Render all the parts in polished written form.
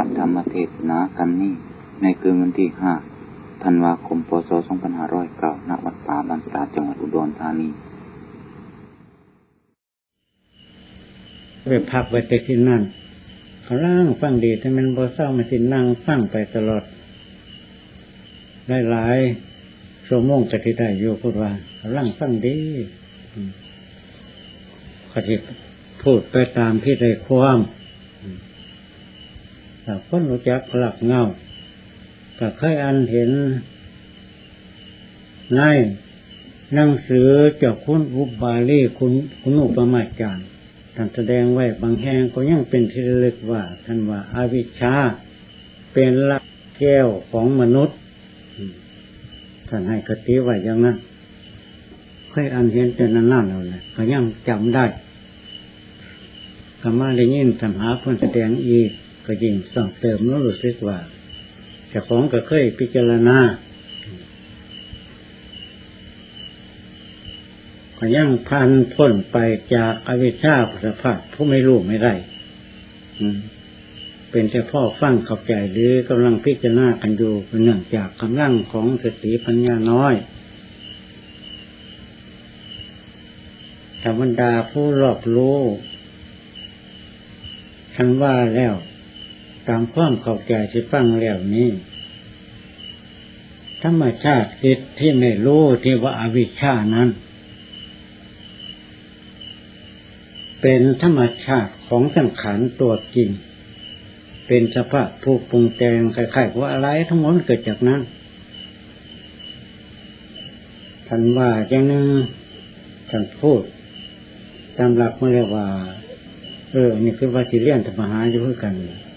ระธรรมเทศนากันนี้ในคืนวันที่5 ธันวาคม พ.ศ. 2509 ณ วัดป่าบ้านตาดจังหวัดอุดรธานีไปพักไว้แต่ที่นั่นเขาล่างฟังดีถ้ามันบ่เศร้ามันสินั่งฟังไปตลอดหลายๆชั่วโมงก็ที่ได้อยู่พูดว่าเขาล่างฟังดีเขาที่พูดไปตามที่ได้ความแต่คนรู้จักหลักเงาก็เคยอ่านเห็นในหนังสือเจ้าคุณอุบาลีคุณอุปมาจารย์ท่านแสดงไว้บางแห่งก็ยังเป็นที่ระลึกว่าท่านว่าอาวิชชาเป็นหลักแก้วของมนุษย์ท่านให้คติไว้อย่างนั้นเคยอ่านเห็นแต่นั้นๆแล้วเลยก็ยังจำได้ก็มาได้ยินท่านหาเพิ่นแสดงอีกก็ยิ่งส่งเติมรู้สึกว่าเจ้าของก็เคยพิจารณาก็ยังพันพ้นไปจากอวิชชาสภาพผู้ไม่รู้ไม่ได้เป็นแต่พ่อฟังเข้าใจหรือกำลังพิจารณากันอยู่เนื่องจากกำลังของสติปัญญาน้อยธรรมดาผู้รอบรู้ฉันว่าแล้วตามความเข้าใจที่ฟังแล้วนี้ธรรมชาติจิตที่ไม่รู้ที่ว่าอวิชชานั้นเป็นธรรมชาติของสังขารตัวจริงเป็นสภาพผู้ปรุงแต่งคล้ายๆว่าอะไรทั้งหมดเกิดจากนั้นท่านว่าอย่างนึงท่านพูดตามหลักมาเรียกว่านี่คือว่าที่เรียนธรรมหาอยู่ด้วยกัน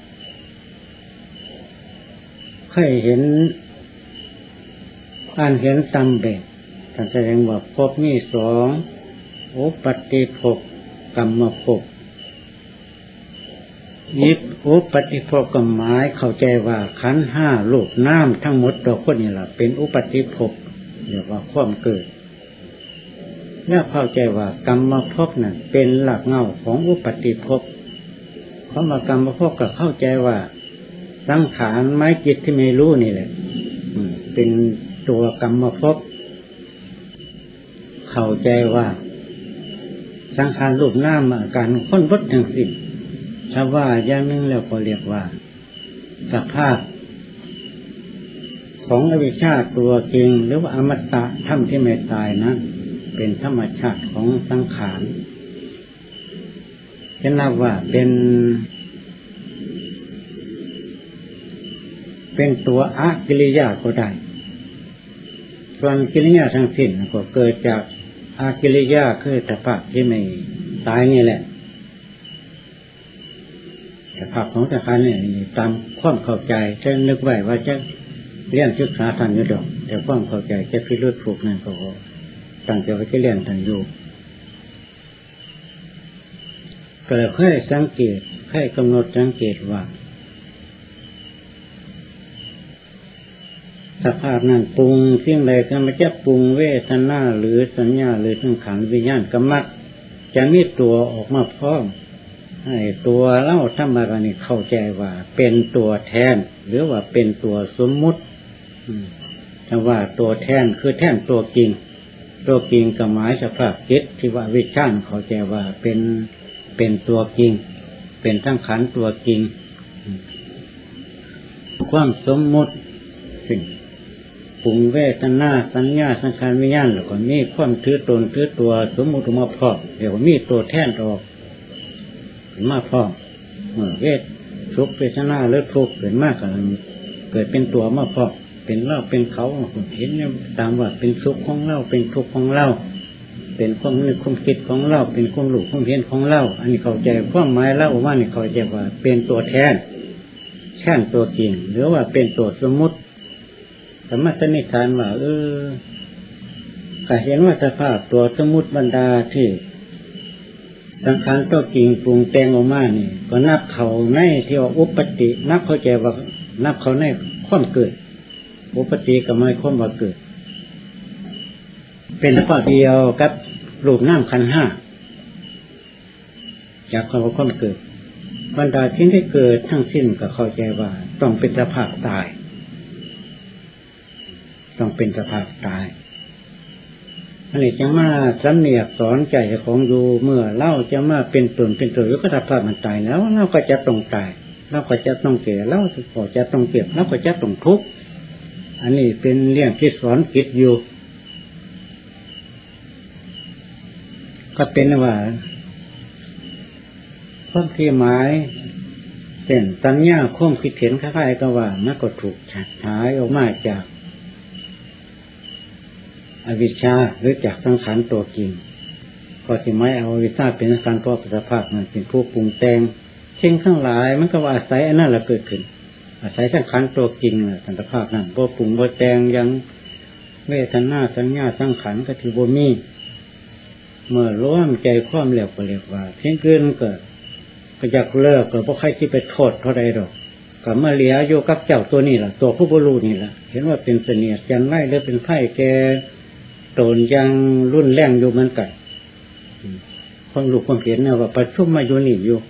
เคยเห็นอ่านเห็นตามแบบท่านแสดงว่าภพมี2อุปาติภพกรรมภพอุปาติภพก็หมายเข้าใจว่าขันธ์5รูปนามทั้งหมดตัวคนนี่ล่ะเป็นอุปาติภพเรียกว่าความเกิดแล้วเข้าใจว่ากรรมภพนั่นเป็นหลักเงาของอุปาติภพเพราะว่ากรรมภพก็เข้าใจว่าสังขารไม้จิตที่ไม่รู้นี่แหละเป็นตัวกรรมภพเข้าใจว่าสังขารรูปนามอาการค้นพบทั้งสิ้นถ้าว่าอย่างนึงแล้วก็เรียกว่าสภาพของอวิชชาตัวจริงหรือว่าอมตะธรรมที่ไม่ตายนั้นเป็นธรรมชาติของสังขารจะนับว่าเป็นตัวอกิริยาก็ได้ส่วนกิริยาทั้งสิ้นก็เกิดจากอากิริยาคือสภาพที่ไม่ตายนี่แหละสภาพของสังขารนี่ตามความเข้าใจจะนึกไว้ว่าจะเรียนศึกษาทางอยู่ดอกแต่ความเข้าใจจะพิรุธผูกนั่นก็ตั้งใจว่าจะเรียนทางอยู่ก็เลยค่อยสังเกตค่อยกำหนดสังเกตว่าสภาพนั้นปรุงสิ่งใดก็ไม่จะปรุงเวทนาหรือสัญญาหรือสังขารวิญญาณก็มักจะมีตัวออกมาพร้อมให้ตัวเล่าธรรมะนี่เข้าใจว่าเป็นตัวแทนหรือว่าเป็นตัวสมมุติถ้าว่าตัวแทนคือแทนตัวจริงตัวจริงก็หมายสภาพจิตที่ว่าวิชาเข้าใจว่าเป็นตัวจริงเป็นสังขารตัวจริงความสมมุติสิ่งปรุงเวทนาสัญญาสังขารวิญญาณแล้วก็มีความถือตนถือตัวสมมุติมาพร้อมเดี๋ยวมีตัวแทนออกมาพร้อมเวทสุขเวทนาหรือทุกข์เกิดมากกันเกิดเป็นตัวมาพร้อมเป็นเราเป็นเขาเห็นตามว่าเป็นสุขของเราเป็นทุกข์ของเราเป็นความนึกความคิดของเราเป็นความรู้ความเห็นของเราอันนี้เข้าใจความหมายแล้วว่านี่เข้าใจว่าเป็นตัวแทนตัวจริงหรือว่าเป็นตัวสมมุติสมมตินิทานว่าก็เห็นว่าสภาพตัวสมมุติบรรดาที่สังขารตัวจริงปรุงแต่งออกมานี่ก็นับเขาในที่ว่าอุปตินับเข้าใจว่านับเขาในความเกิดอุปติก็หมายความว่าเกิดเป็นสภาพเดียวกับรูปนามขันธ์5จากคำว่าความเกิดบรรดาสิ่งที่เกิดทั้งสิ้นก็เข้าใจว่าต้องเป็นสภาพตายต้องเป็นสภาพตายอันนี้จะมาสำเนียกสอนใจของอยู่เมื่อเล่าจะมาเป็นตนเป็นตัวก็สภาพมันตายแล้วเราก็จะต้องตายเราก็จะต้องแก่เราก็จะต้องเจ็บเราก็จะต้องทุกข์อันนี้เป็นเรื่องที่สอนจิตอยู่ก็เป็นว่าความที่หมายเช่นสัญญาความคิดเห็นคล้ายๆกับว่ามันก็ถูกฉายออกมาจากอวิชชาหรือจากสังขารตัวจริงก็ที่ไม่เอาอวิชชาเป็นการเพราะสภาพมันเป็นผู้ปรุงแต่งสิ่งทั้งหลายมันก็ว่าอาศัยอันนั้นแหละเกิดขึ้นอาศัยสังขารตัวจริงสันตภาพนั้นบ่ปรุงบ่แต่งยังเวทนาสัญญาสังขารก็ถือบ่มีเมื่อร่วมใจความเหลวก็เรียกว่าสิ่งเกินเกิดก็อยากเลิกก็บ่ใครที่ไปโทษเท่าใดดอกก็มาเหลียอยู่กับเจ้าตัวนี้ล่ะตัวผู้บ่รู้นี่ล่ะเห็นว่าเป็นเสนียดจันไรหรือเป็นไผ่แกโดนยังรุ่นแรงอยู่เหมือนกันความรู้ความเห็นเนี่ยว่าประชุมมาอยู่นี่อยู่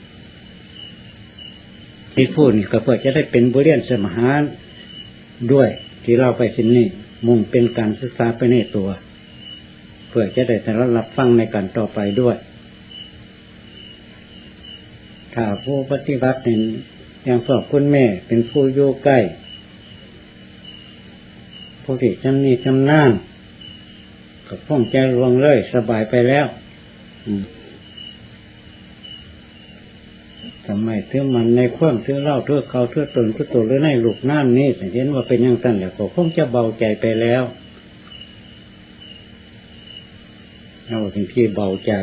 ที่พูดนี่ก็เพื่อจะได้เป็นบทเรียนสมหาด้วยที่เราไปสิ่งนี้มุ่งเป็นการศึกษาไปในตัวเพื่อจะได้แต่ละรับฟังในการต่อไปด้วยถ้าผู้ปฏิบัติเห็นอย่างสอบคุณแม่เป็นผู้อยู่ใกล้ผู้ที่จำนี้จำนานก็พ้องใจลวงเลยสบายไปแล้วทำไมถือมันในความถือเล่าถือเขาถือตนถือตัวหรือในลูกน้ำนี่เห็นว่าเป็นอย่างนั้นแหละก็คงจะเบาใจไปแล้วเราเป็นที่เบาใจ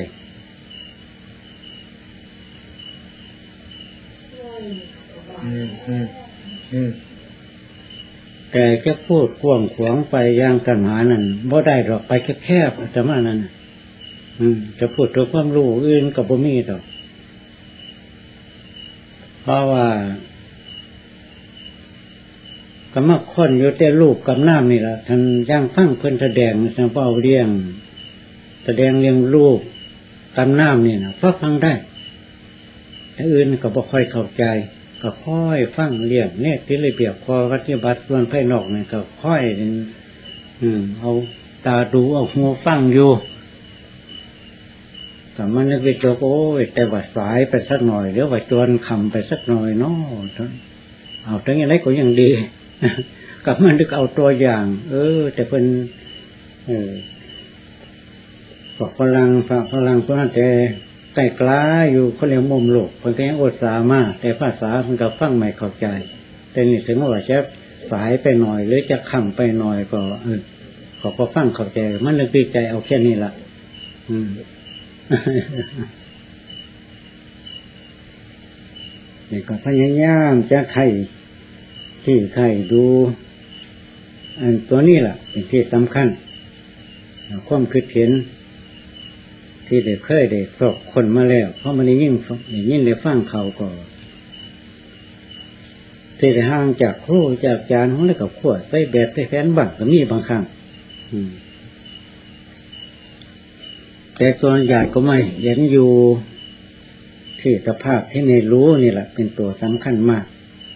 แต่แค่พูดกว้างขวางไปอย่างกันหานั่นบ่ได้หรอกไปแคบๆแต่ว่านั้นจะพูดถึงความรู้อื่นกับบ่มีดอกเพราะว่ากรรมคนอยู่แต่รูปกับน้ำนี่แหละท่านย่างฟังเพิ่นแสดงท่านเป้าเรื่องแสดงเรื่องรูปกับน้ำนี่นะฟังได้แต่อื่นก็บ่ค่อยเข้าใจก็ค่อยฟังเรื่องเนี่ยที่ระเบียบคอปฏิบัติส่วนภายนอกนี่ก็ค่อยเอาตาดูเอาหูฟังอยู่แต่มันนึกไปจบโอ้ยแต่ว่าสายไปสักหน่อยหรือว่าจวนคำไปสักหน่อยเนาะเอาทั้งอย่างไรก็ยังดีกับมันนึกเอาตัวอย่างแต่เป็นฝรั่งเพราะนั่นแต่ใกล้กล้าอยู่เขาเรียกมุมโลกคนที่ยังอดสามาแต่ภาษามันก็ฟังไม่เข้าใจแต่นี่ถึงว่าจะสายไปหน่อยหรือจะคำไปหน่อยก็เขาก็ฟังเข้าใจมันนึกดีใจเอาแค่นี้ละนี่ก็พยายามจะไข่ที่ไข่ดูอันตัวนี้แหละเป็นที่สำคัญความคิดเห็นที่เด็กเคยเด็กสอบคนมาแล้วเพราะมันยิ่งเลยฟังเขาก็ที่ได้ห่างจากครูจากอาจารย์ของเล็กกับขวดใส่แบบใส่แฟนบ้างก็มีบางครั้งแต่ตัวใหญ่ก็ไม่เห็นอยู่ที่สภาพที่ในรู้นี่แหละเป็นตัวสำคัญมาก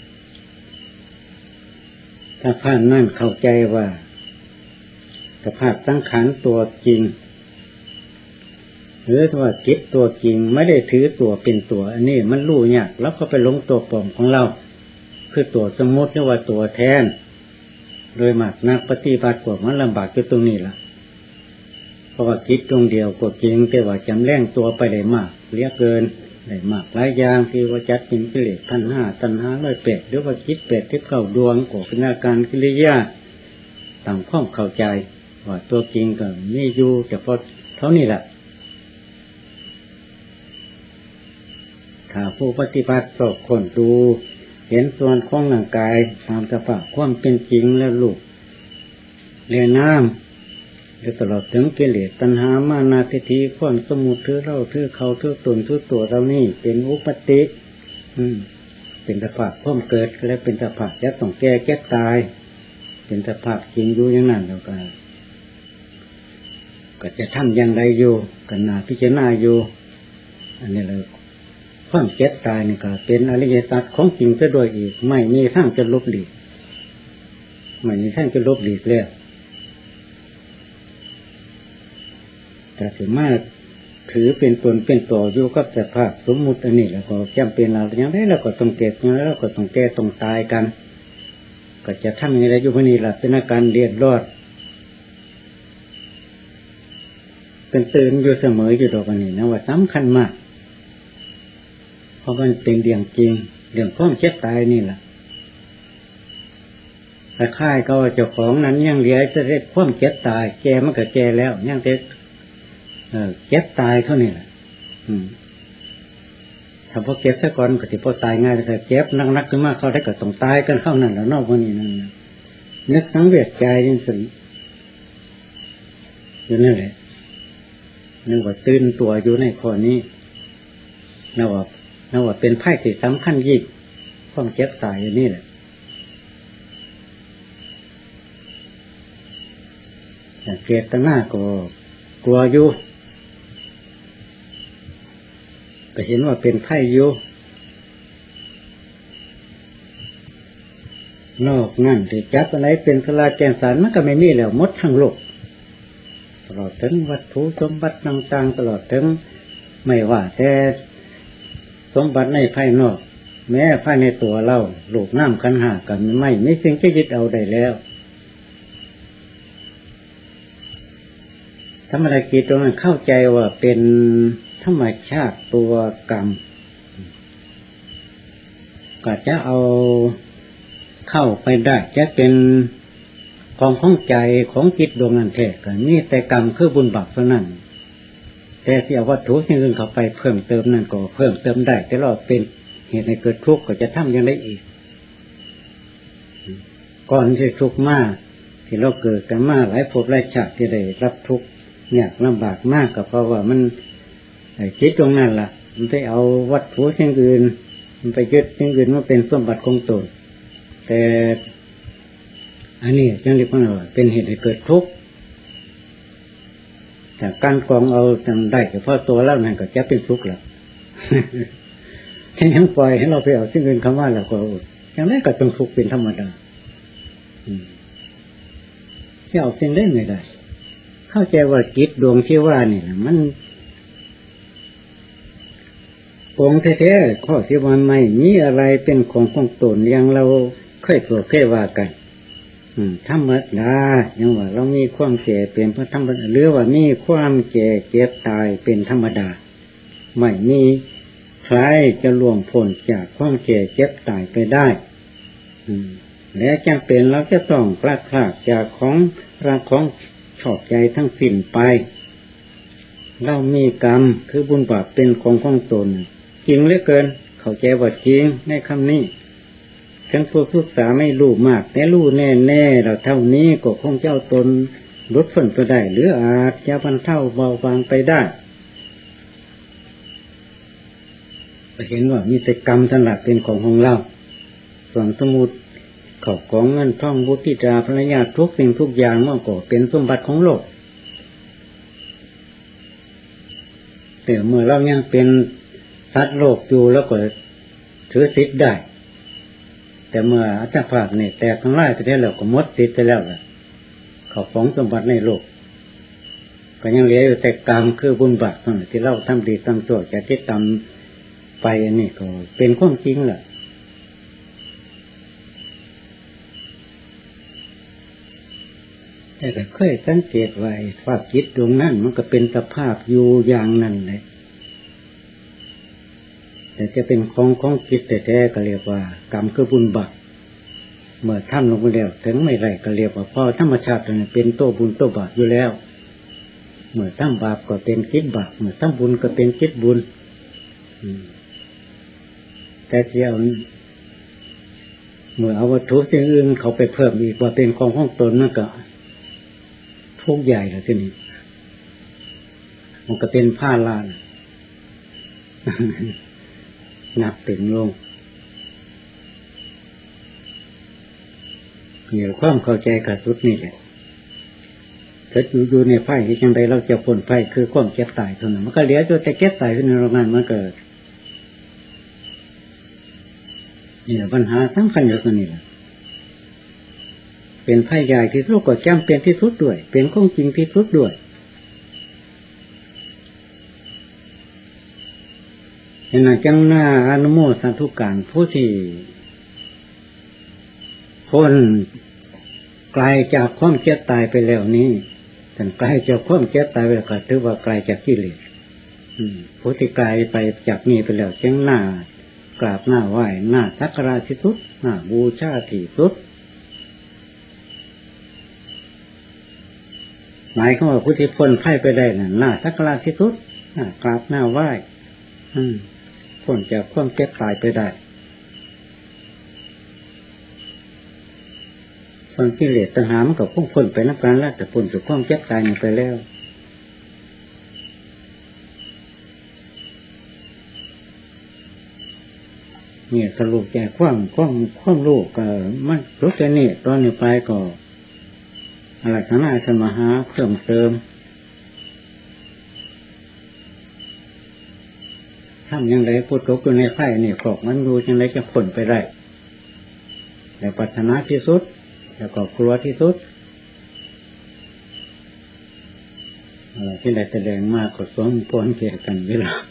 ถ้าผ่านนั่นเข้าใจว่าสภาพสังขารตัวจริงหรือว่าจิตตัวจริงไม่ได้ถือตัวเป็นตัวอันนี้มันรู้ยากแล้วก็ไปหลงตัวปลอมของเราคือตัวสมมติหรือว่าตัวแทนโดยมากนักปฏิบัติกว่ามันลำบากอยู่ตรงนี้ล่ะเพราะว่าจิตตรงเดียวก็จริงแต่ว่าจำแรงตัวไปได้มากเรียกเกินได้มากหลายอย่างที่ว่าจัดเป็นกิเลสตัณหา108หรือว่าจิต8ที่เข้าดวงก็เป็นอาการกิริยาตามความเข้าใจว่าตัวจริงก็มีอยู่แต่พอเท่านี้แหละถ้าผู้ปฏิบัติสอบคนดูเห็นส่วนของร่างกายตามสภาพความเป็นจริงแล้วลูกเรียนน้ำจะตลอดถึงกิเลสตัณหามานะทิฏฐิความสมุทถือเราถือเขาถือตนถือตัวเรานี่เป็นอุปติเป็นสภาพความเกิดและเป็นสภาพจะต้องแก่เจ็บตายเป็นสภาพจริงอยู่อย่างนั้นแล้วก็จะทำอย่างไรอยู่กันนาพิจารณาอยู่อันนี้เลยความเจ็บตายนี่ก็เป็นอริยสัจของจริงซะด้วยอีกไม่มีทางจะลบหลีกไม่มีทางจะลบหลีกแล้วแต่ถึงมาถือเป็นตนเป็นต่ออยู่กับสภาพสมมุติอันนี้แล้วก็จำเป็นเราอย่างไรแล้วก็ต้องเก็บอย่างไรแล้วก็ต้องแก่ต้องตายกันก็จะทำอย่างไรอยู่พวกนี้ล่ะเป็นอาการเรียดรอดเป็นตื่นอยู่เสมออยู่ดอกอันนี้นะว่าสำคัญมากเพราะมันเป็นเรื่องจริงเรื่องความเจ็บตายนี่แหละแต่ค่ายก็เจ้าของนั้นยังเหลือจะได้ความเจ็บตายแกมันก็แกแล้วยังแต่เจ็บตายเท่านี้แหละถ้าพอเจ็บซะก่อนก็สิพอตายง่ายแต่เจ็บนักขึ้นมาเขาได้ก็ต้องตายกันเข้านั่นแล้วนอกวันนี้นั่นนึกทั้งเวทใจนี่สิอยู่นั่นแหละนึกว่าตื่นตัวอยู่ในข้อนี้นึกว่าเป็นไพ่ที่สำคัญยิ่งความเจ็บตายอย่างนี้แหละแต่เกตนาก็กลัวอยู่ก็เห็นว่าเป็นไพ่อยู่นอกนั่นที่จับอะไรเป็นสลาแกนสารมันก็ไม่มีแล้วหมดทั้งโลกตลอดถึงวัตถุสมบัติต่างๆตลอดถึงไม่ว่าแต่สมบัติในภายนอกแม้ภายในตัวเราลูกน้ำขันธ์ห้ากันไม่สิ่งที่ยึดเอาได้แล้วธรรมดากิจตรงนั้นเข้าใจว่าเป็นธรรมชาติตัวกรรมก็จะเอาเข้าไปได้จะเป็นของใจของจิตดวงนั้นแท้ก็นี่แต่กรรมคือบุญบาปเท่านั้นแต่ที่เอาวัตถุสิ่งอื่นเข้าไปเพิ่มเติมนั่นก็เพิ่มเติมได้แต่เราเป็นเหตุให้เกิดทุกข์ก็จะทำอย่างไรอีกก่อนที่ทุกข์มากที่เราเกิดกันมาหลายภพหลายชาติที่ได้รับทุกข์ยากลำบากมากก็เพราะว่ามันจิตตรงนั้นล่ะมันไปเอาวัตถุสิ่งอื่นมันไปยึดสิ่งอื่นว่าเป็นสมบัติของตนแต่อันนี้จังเรียกว่าเป็นเหตุให้เกิดทุกข์แต่การกองเอาจำได้เฉพาะตัวแล้วนั่นก็จะเป็นทุกข์แล้วถ้ายังปล่อยให้เราไปเอาสิ่งอื่นคำว่าแล้วก็อย่างนั้นก็ต้องทุกข์เป็นธรรมดาที่เอาสิ่งเล่นไม่ได้เข้าใจว่าจิตดวงที่ว่านี่มันองค์แท้ๆข้อที่ว่าไม่มีอะไรเป็นของตนอย่างเราเคยตัวเคยว่ากันธรรมดาอย่างว่าเรามีความแก่เป็นพระธรรมดาหรือว่ามีความแก่เจ็บตายเป็นธรรมดาไม่มีใครจะล่วงพ้นจากความแก่เจ็บตายไปได้และจำเป็นเราจะต้องพลาดจากของรักของชอบใจทั้งสิ้นไปเรามีกรรมคือบุญบาปเป็นของตนจริงเหลือเกินเข้าใจว่าจริงในคำนี้ฉันพวกศึกษาไม่รู้มากแต่รู้แน่ๆเราเท่านี้ก็คงเจ้าตนลดพ้นก็ได้หรืออาจจะบรรเทาเบาบางไปได้เห็นว่ามีแต่กรรมทั้งหลายเป็นของเราส่วนสมุติเข้าของเงินทองบุตรธิดาภรรยาทุกสิ่งทุกอย่างมันก็เป็นสมบัติของโลกแต่เมื่อเรายังเป็นสัตว์โลกอยู่แล้วก็ถือสิทธิ์ได้แต่เมื่ออัตภาพเนี่ยแตกทั้งหลายไปแล้วก็หมดสิทธิ์ไปแล้วล่ะเขาของสมบัติในโลกก็ยังเหลืออยู่แต่กรรมคือบุญบาปที่เราทำดีทำชั่วจะที่ทำไปอันนี้ก็เป็นความจริงแหละแต่ก็เคยสังเกตไว้ว่าจิตดวงนั้นมันก็เป็นสภาพอยู่อย่างนั้นเลยแต่จะเป็นของจิตแต่แท้ก็เรียกว่ากรรมคือบุญบาปเมื่อทำลงไปแล้วถึงไม่ไรก็เรียกว่าพอธรรมชาติเป็นโตบุญโตบาปอยู่แล้วเมื่อทำบาปก็เป็นจิตบาปเมื่อทำบุญก็เป็นจิตบุญแต่เจ้าเมื่อเอาวัตถุสิ่งอื่นเขาไปเพิ่มอีกว่าเป็นของตนนั่นก็ทุกข์ใหญ่แล้วทีนี้มันก็เป็นผ้าลานหนักตึงลงเหนือความเข้าใจกับสุดนี่แหละถ้าอยู่ในไฟที่จังใดเราจะพ้นไฟคือความเจ็บตายเท่านั้นมันก็เหลือแต่เจ็บตายขึ้นในโรงงานมันเกิดนี่แหละปัญหาสำคัญอยู่ตรงนี้แหละเป็นภัยใหญ่ที่สุดก็จำเป็นที่สุดด้วยเป็นของจริงที่สุดด้วยเห็นจังหน้าอนุโมทนาทุกการผู้ที่พ้นไกลจากความเจ็บตายไปแล้วนี้ท่านไกลจากความเจ็บตายไปแล้วก็ถือว่าไกลจากกิเลสผู้ที่ไกลไปจากนี้ไปแล้วจังหน้ากราบหน้าไหว้หน้าสักการะที่สุดหน้าบูชาที่สุดหมายความว่าผู้ที่พ้นภัยไปได้น่ะหน้าสักการะที่สุดหน้ากราบหน้าไหว้พ้นจากความเจ็บตายไปได้ส่วนกิเลสตัณหามันก็พุ่งพ้นไปนับการแล้วแต่พ้นจากความเจ็บตายไปแล้วเนี่ยสรุปแก่ความรู้ก็มันรู้แค่นี้ตอนนี้ไปก็อะไรข้างหน้าจะมาหาเพิ่มเติมทำยังไงพูดตกอยู่ในไข่เนี่ยกรอกมันดูยังไงจะพ้นไปได้แต่ปรารถนาที่สุดแล้วก็กลัวที่สุดที่ได้แสดงมากก็สมควรเกี่ยวกันเวลา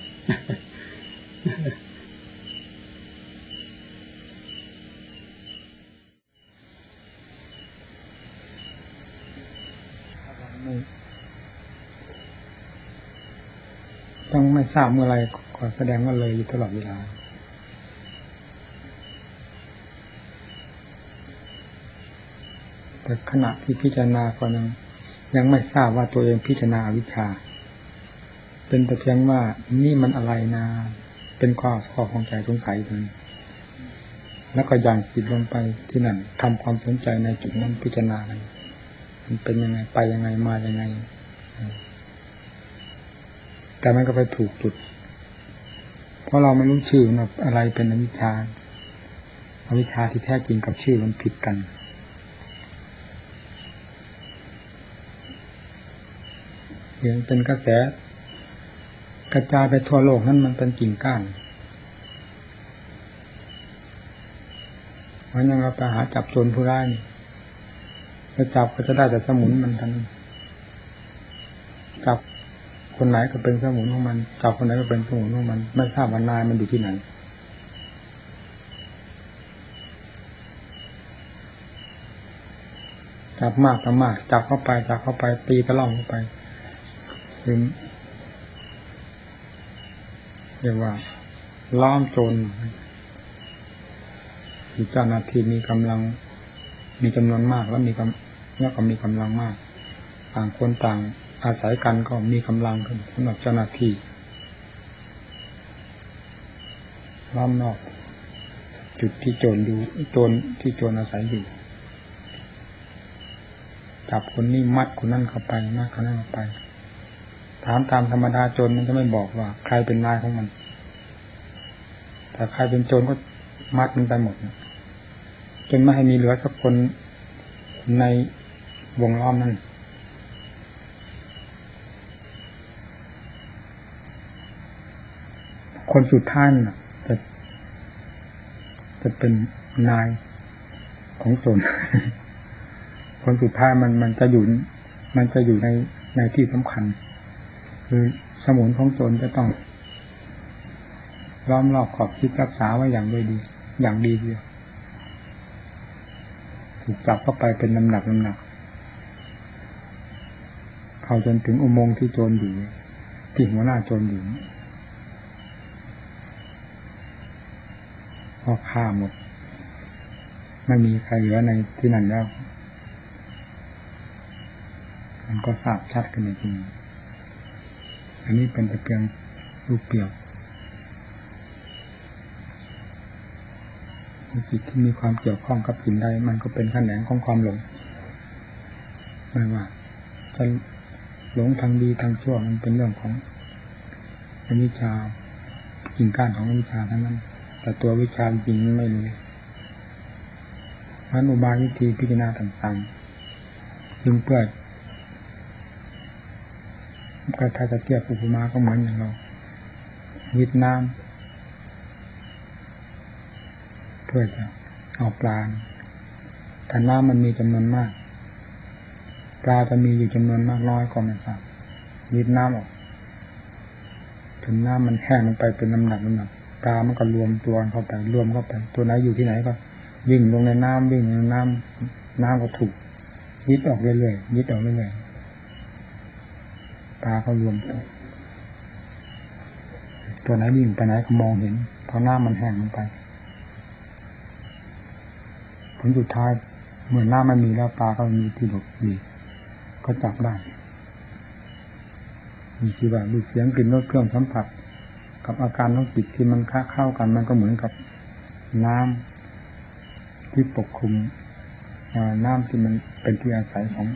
ต้องไม่ทราบเมื่อไรก็แสดงว่าเลยอยู่ตลอดเวลาแต่ขณะที่พิจารณาก็ยังไม่ทราบว่าตัวเองพิจารณาอวิชชาเป็นแต่เพียงว่านี่มันอะไรนะเป็นข้อของใจสงสัยถึงแล้วก็ย่างจิตลงไปที่นั่นทำความสนใจในจุดนั้นพิจารณามันเป็นยังไงไปยังไงมายังไงแต่มันก็ไปถูกจุดเพราะเราไม่รู้ชื่อว่าอะไรเป็นอวิชชาที่แท้จริงกับชื่อมันผิดกันเห็นเป็นกระแสกระจายไปทั่วโลกนั้นมันเป็นกิ่งก้านวันยังเราไปหาจับโจรผู้ร้ายไปจับก็จะได้แต่สมุนมันกันจับคนไหนก็เป็นสมุนของมันจับคนไหนก็เป็นสมุนของมันไม่ทราบว่านายมันอยู่ที่ไหนจับมากก็มากจับเข้าไปตีกระล่องเข้าไปถึงเรียกว่าล้อมโจรที่เจ้าหน้าที่มีกำลังมีจำนวนมากแล้วก็มีกำลังมากต่างคนต่างอาศัยกันก็มีกำลังกันสำหรับเจ้าหน้าที่ล้อมนอกจุดที่โจรอาศัยอยู่จับคนนี้มัดคนนั้นเข้าไปมัดคนนั้นเข้าไปถามตามธรรมดาโจรมันจะไม่บอกว่าใครเป็นนายของมันแต่ใครเป็นโจรก็มัดมันไปหมดจนไม่ให้มีเหลือสักคนในวงล้อมนั้นคนสุดท้ายน่ะจะเป็นนายของโจร คนสุดท้ายมันจะอยู่ในที่สำคัญคือสมุนของโจรจะต้องล้อมรอบขอบคิดรักษาไว้อย่างดีเดียวถูกจับเข้าไปเป็นน้ำหนักเข้าจนถึงอุโมงค์ที่โจรอยู่ที่หัวหน้าโจรอยู่พอฆ่าหมดไม่มีใครเหลือในที่นั้นแล้วมันก็ทราบชัดกันจริงอันนี้เป็นแต่เพียงรูปเปลี่ยวจิตที่มีความเกี่ยวข้องกับสิ่งใดมันก็เป็นแขนงของความหลงไม่ว่าจะหลงทางดีทางชั่วมันเป็นเรื่องของอวิชชากิ่งก้านของอวิชชาทั้งนั้นแต่ตัววิชาจริงไม่รู้เพราะอุบายวิธีพิจารณาต่างๆจึงเพื่อก็ถ้าจะเทียบอุปมาก็เหมือนอย่างเราวิทน้ำพื่อจะเอาปลาแต่น้ำมันมีจำนวนมากปลาจะมีอยู่จำนวนมากน้อยก็ไม่ทราบวิดน้ำออกจนน้ำมันแห้งลงไปเป็นน้ำหนักปลามันก็รวมตัวเข้าไปตัวไหนอยู่ที่ไหนก็วิ่งลงในน้ำวิ่งในน้ำก็ถูกยิดออกเรื่อยปลาก็รวมตัวไหนวิ่งไปไหนก็มองเห็นเพราะน้ำมันแห้งลงไปผลสุดท้ายเหมือนน้ำมันมีแล้วปลาก็มีที่หลบดีก็จับได้มีที่ว่าดูเสียงกลิ่นรสเครื่องสัมผัสกับอาการของจิตที่มันเข้ากันมันก็เหมือนกับน้ำที่ปกคลุมน้ำที่มันเป็นที่อาศัยของ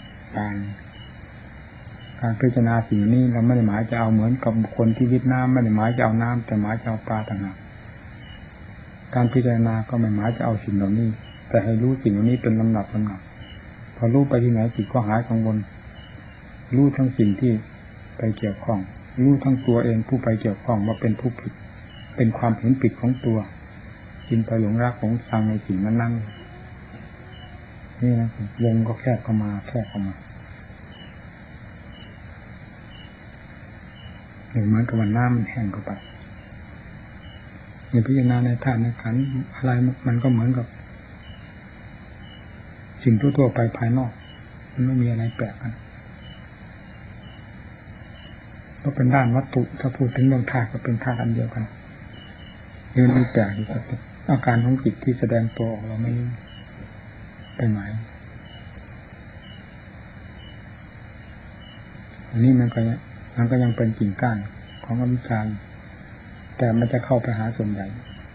การพิจารณาสิ่งนี้เราไม่ได้หมายจะเอาเหมือนกับคนที่วิทย์น้ำไม่ได้หมายจะเอาน้ำแต่หมายจะเอาปลาต่างหากการพิจารณาก็ไม่หมายจะเอาสิ่งเหล่านี้แต่ให้รู้สิ่งเหล่านี้เป็นลำดับพอรู้ไปที่ไหนจิตก็หายกังวลรู้ทั้งสิ่งที่ไปเกี่ยวข้องรู้ทั้งตัวเองผู้ไปเกี่ยวข้องว่าเป็นผู้ผิดเป็นความเห็นผิดของตัวกินไปหลงรักของชังในสิ่งนั้นนี่นะวงก็แคบเข้ามาเหมือนกับว่าน้ำมันแห้งเข้าไปในพิจารณาในธาตุในขันธ์อะไรมันก็เหมือนกับสิ่งทั่วๆไปภายนอกมันไม่มีอะไรแปลกกันก็เป็นด้านวัตถุถ้าพูดถึงเรื่องธาตุก็เป็นธาตุอันเดียวกันเรื่องที่แปลกอยู่กับอาการของจิตที่แสดงตัวออกเราไม่ไปไหนอันนี้มันก็ยังเป็นกิ่งก้านของอวิชชาแต่มันจะเข้าไปหาส่วนใหญ่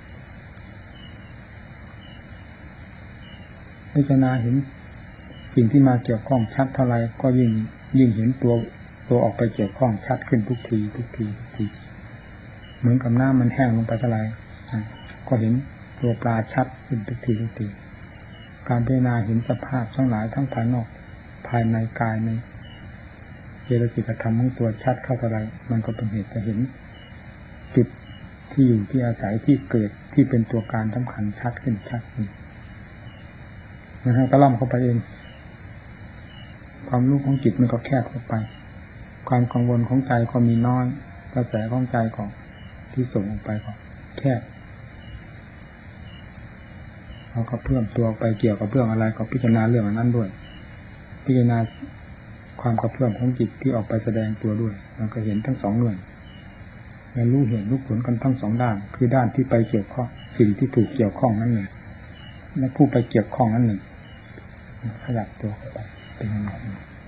พิจารณาเห็นสิ่งที่มาเกี่ยวข้องชัดเท่าไรก็ยิ่งเห็นตัวออกไปเกี่ยวข้องชัดขึ้นทุกทีเหมือนกับน้ำมันแห้งลงไปเท่าไรก็เห็นตัวปลาชัดขึ้นทุกทีการพิจารณาเห็นสภาพทั้งหลายทั้งภายนอกภายในกายในเจตสิกธรรมของตัวชัดเข้าเท่าไรมันก็เป็นเหตุจะเห็นจุดที่อยู่ที่อาศัยที่เกิดที่เป็นตัวการสำคัญชัดขึ้นมันให้ตะล่อมเข้าไปเองความรู้ของจิตมันก็แคบเข้าไปความกังวลของใจก็มีน้อยกระแสของใจของที่ส่งออกไปก็แคบเราก็เพิ่มตัวไปเกี่ยวกับเรื่องอะไรก็พิจารณาเรื่องนั้นด้วยพิจารณาความกระเพื่อมของจิตที่ออกไปแสดงตัวด้วยมันก็เห็นทั้งสองเรื่องและรู้เห็นรู้ผลกันทั้งสองด้านคือด้านที่ไปเกี่ยวข้องสิ่งที่ถูกเกี่ยวข้องนั้นหนึ่งและผู้ไปเกี่ยวข้องนั้นหนึ่งขยับตัวเข้าไปเป็นยังไง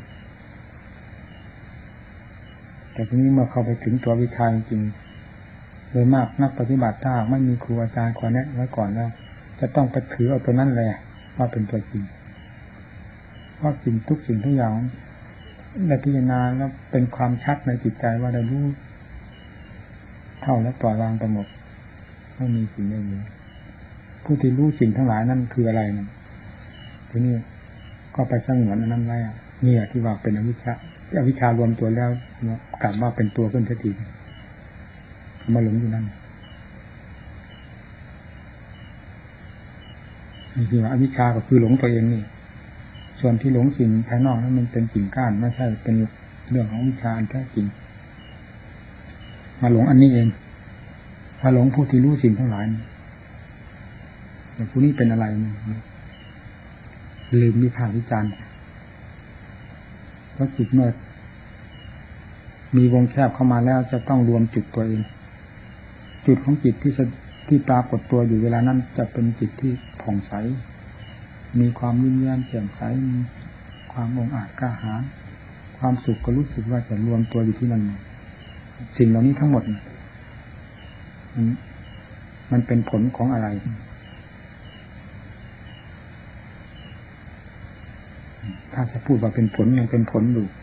แต่ทีนี้เมื่อเข้าไปถึงตัววิชาจริงโดยมากนักปฏิบัติถ้าไม่มีครูอาจารย์คอยแนะไว้ก่อนแล้วจะต้องไปถือเอาตัวนั้นแหละว่าเป็นตัวจริงเพราะทุกสิ่งทุกอย่างได้พิจารณาแล้วเป็นความชัดในจิตใจว่าได้รู้เท่าและปล่อยวางไปหมดไม่มีสิ่งใดเลยผู้ที่รู้สิ่งทั้งหลายนั่นคืออะไรนั่นทีนี้ก็ไปสงวนอันนั้นไว้นี่ที่ว่าเป็นอวิชชารวมตัวแล้วกลับว่าเป็นตัวขึ้นทันทีมาหลงอยู่นั่นนี่คือว่าอวิชชาก็คือหลงตัวเองนี่ส่วนที่หลงสิ่งภายนอกนั้นมันเป็นกิ่งก้านไม่ใช่เป็นเรื่องของวิชาแท้จริงมาหลงอันนี้เองถ้าหลงผู้ที่รู้สิ่งทั้งหลายแต่ผู้นี้เป็นอะไรลืมวิพากษ์วิจารณ์เพราะจิตเมื่อมีวงแคบเข้ามาแล้วจะต้องรวมจุดตัวเองจุดของจิตที่ปรากฏตัวอยู่เวลานั้นจะเป็นจิตที่ผ่องใสมีความยิ้มแย้มแจ่มใสมีความองอาจกล้าหาญความสุขก็รู้สึกว่าจะรวมตัวอยู่ที่นั่นสิ่งเหล่านี้ทั้งหมดมันเป็นผลของอะไรถ้าจะพูดว่าเป็นผลยังเป็นผลอยู่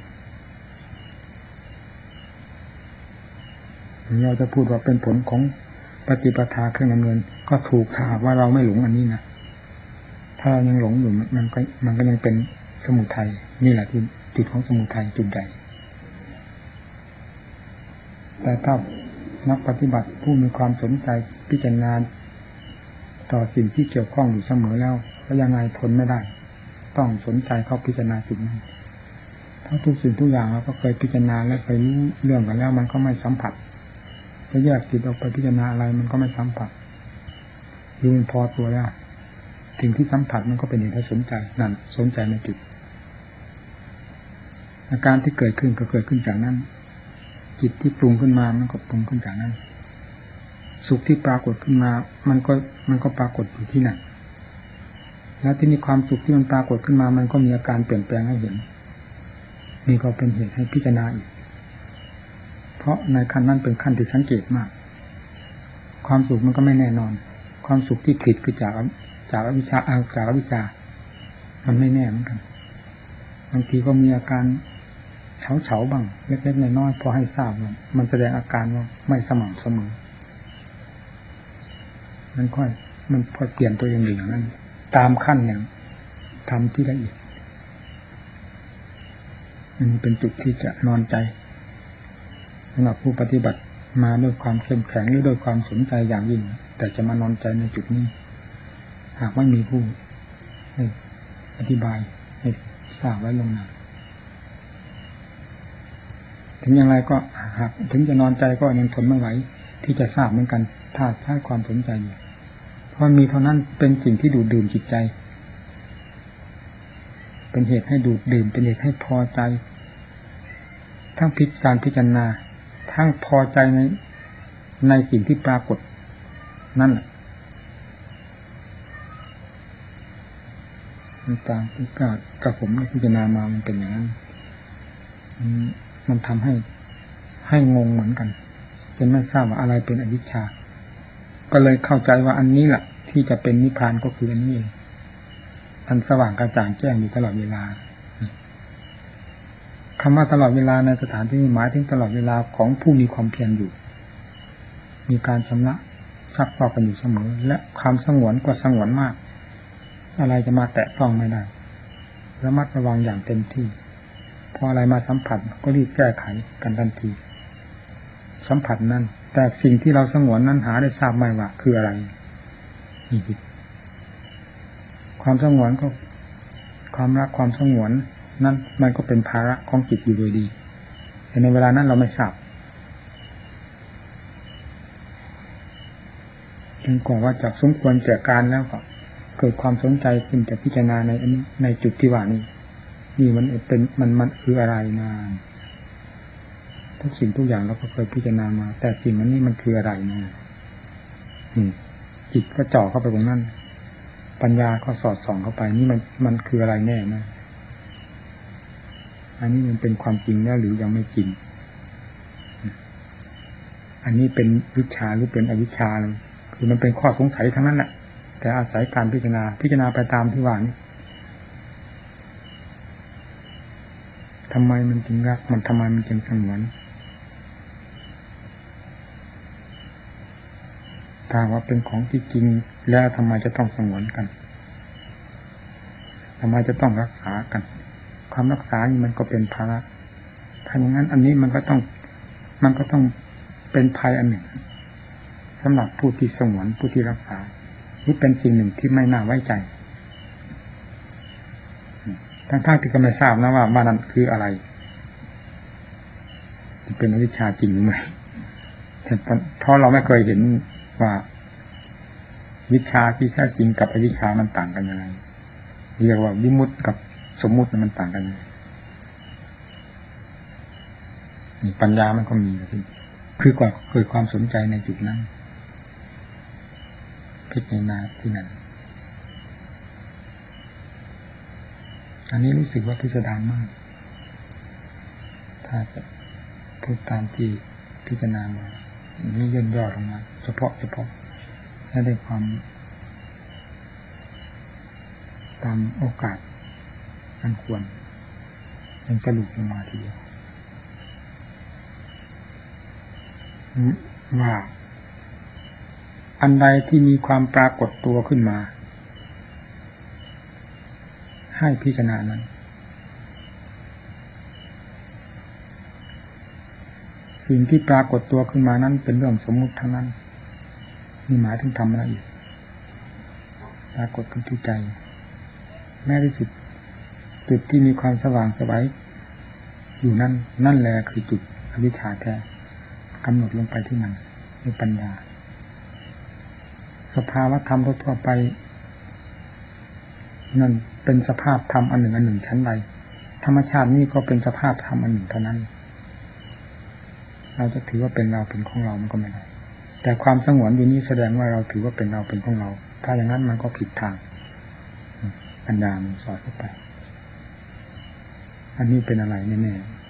เราจะพูดว่าเป็นผลของปฏิปทาเครื่องดำเนินก็ถูกถ้าหากว่าเราไม่หลงอันนี้นะถ้ายังหลงอยู่มันก็ยังเป็นสมุทัยนี่แหละที่จุดของสมุทัยจุดใดแต่ถ้านักปฏิบัติผู้มีความสนใจพิจารณาต่อสิ่งที่เกี่ยวข้องอยู่เสมอแล้วก็ยังไงทนไม่ได้ต้องสนใจเข้าพิจารณาจุดนั้นทั้งทุกสิ่งทุกอย่างเราก็เคยพิจารณาและเคยรู้เรื่องกันแล้วมันก็ไม่สัมผัสจะแยกจิตออกไปพิจารณาอะไรมันก็ไม่สัมผัสยืนพอตัวแล้วสิ่งที่สัมผัสมันก็เป็นเหตุให้สนใจนั่นสนใจในจุดอาการที่เกิดขึ้นก็เกิดขึ้นจากนั้นจิตที่ปรุงขึ้นมามันก็ปรุงขึ้นจากนั้นสุขที่ปรากฏขึ้นมามันก็ปรากฏอยู่ที่นั่นแล้วที่มีความสุขที่มันปรากฏขึ้นมามันก็มีอาการเปลี่ยนแปลงให้เห็นนี่ก็เป็นเหตุให้พิจารณาอีกเพราะในขั้นนั้นเป็นขั้นที่สังเกตมากความสุขมันก็ไม่แน่นอนความสุขที่ผิดคือจากอวิชชาจากอวิชชามันไม่แน่เหมือนกันบางทีก็มีอาการเฉาบ้างเล็กๆน้อยๆพอให้ทราบว่ามันแสดงอาการว่าไม่สม่ำเสมอมันพอเปลี่ยนตัวเองอย่างนั้นตามขั้นอย่างทำที่ละเอียดมันเป็นจุดที่จะนอนใจสำหรับผู้ปฏิบัติมาด้วยความเข้มแข็งหรือด้วยความสนใจอย่างยิ่งแต่จะมานอนใจในจุดนี้หากไม่มีผู้ให้อธิบายให้ทราบไว้ลงมาถึงอย่างไรก็หากถึงจะนอนใจก็ยังทนไม่ไหวที่จะทราบเหมือนกันถ้าใช้ความสนใจอยู่เพราะมีเท่านั้นเป็นสิ่งที่ดูดดื่มจิตใจเป็นเหตุให้ดูดดื่มเป็นเหตุให้พอใจทั้งการพิจารณาทั้งพอใจในสิ่งที่ปรากฏนั่นแหละมันตามที่กับผมพิจารณามามันเป็นอย่างนั้นมันทำให้งงเหมือนกันจนไม่ทราบว่าอะไรเป็นอวิชชาก็เลยเข้าใจว่าอันนี้แหละที่จะเป็นนิพพานก็คืออันนี้เองอันสว่างกระจ่างแจ้งอยู่ตลอดเวลาคำว่าตลอดเวลาในสถานที่นี้หมายถึงตลอดเวลาของผู้มีความเพียรอยู่มีการชำระซักฟอกกันอยู่เสมอและความสงวนก็สงวนมากอะไรจะมาแตะต้องไม่ได้ระมัดระวังอย่างเต็มที่พออะไรมาสัมผัสก็รีบแก้ไขกันทันทีสัมผัสนั้นแต่สิ่งที่เราสงวนนั้นหาได้ทราบไหมว่าคืออะไรนี่สิความสงวนก็ความรักความสงวนนั้นมันก็เป็นภาระของจิตอยู่โดยดีแต่ในเวลานั้นเราไม่ทราบจนกว่าจะสมควรแก่การแล้วก็เกิดความสนใจขึ้นจะพิจารณาในจุดที่ว่านี่มันเป็นมันคืออะไรนะทุกสิ่งทุกอย่างเราก็เคยพิจารณามาแต่สิ่งนี้มันคืออะไรนะจิตก็จ่อเข้าไปตรงนั้นปัญญาก็สอดส่องเข้าไปนี่มันคืออะไรแน่นะอันนี้มันเป็นความจริงแล้วหรือยังไม่จริงอันนี้เป็นวิชาหรือเป็นอวิชชาคือมันเป็นข้อสงสัยทั้งนั้นแหละแต่อาศัยการพิจารณาไปตามที่ว่านี้ทำไมมันจึงรักมันทำไมมันจึงสงวนถ้าว่าเป็นของที่จริงแล้วทำไมจะต้องสงวนกันทำไมจะต้องรักษากันความรักษานี่มันก็เป็นภาระถ้าอย่างนั้นอันนี้มันก็ต้องเป็นภัยอันหนึ่งสำหรับผู้ที่สงวนผู้ที่รักษานี่เป็นสิ่งหนึ่งที่ไม่น่าไว้ใจทั้งที่ก็ไม่ทราบนะว่านั้นคืออะไรเป็นอวิชชาจริงหรือไม่เพราะเราไม่เคยเห็นว่าวิชาที่แท้จริงกับอวิชชามันต่างกันยังไงเรียกว่าวิมุตติกับสมมุติมันต่างกันยังไงปัญญามันก็มีคือกว่าเคยความสนใจในจุดนั้นพิจารณาที่นั่นอันนี้รู้สึกว่าพิสดารมากถ้าจะพูดตามที่พิจารณามานี่ย่นย่อลงมาเฉพาะและได้ความตามโอกาสอันควรยังสรุปลงมาทีเดียวว่าอันใดที่มีความปรากฏตัวขึ้นมาให้พิจารณานั้นสิ่งที่ปรากฏตัวขึ้นมานั้นเป็นเรื่องสมมุติเท่านั้นนี่หมายถึงธรรมละเอียดปรากฏขึ้นที่ใจแม้ที่สุดจุดที่มีความสว่างไสวอยู่นั่นแหละคือจุดอวิชชาแท้กำหนดลงไปที่มันด้วยปัญญาสภาวะธรรมทั่วไปนั่นเป็นสภาพธรรมอันหนึ่งชั้นใดธรรมชาตินี้ก็เป็นสภาพธรรมอันหนึ่งเท่านั้นเราจะถือว่าเป็นเราเป็นของเรามันก็ไม่ได้แต่ความสงวนอยู่นี้แสดงว่าเราถือว่าเป็นเราเป็นของเราถ้าอย่างนั้นมันก็ผิดทางปัญญามันสอดเข้าไปอันนี้เป็นอะไรแน่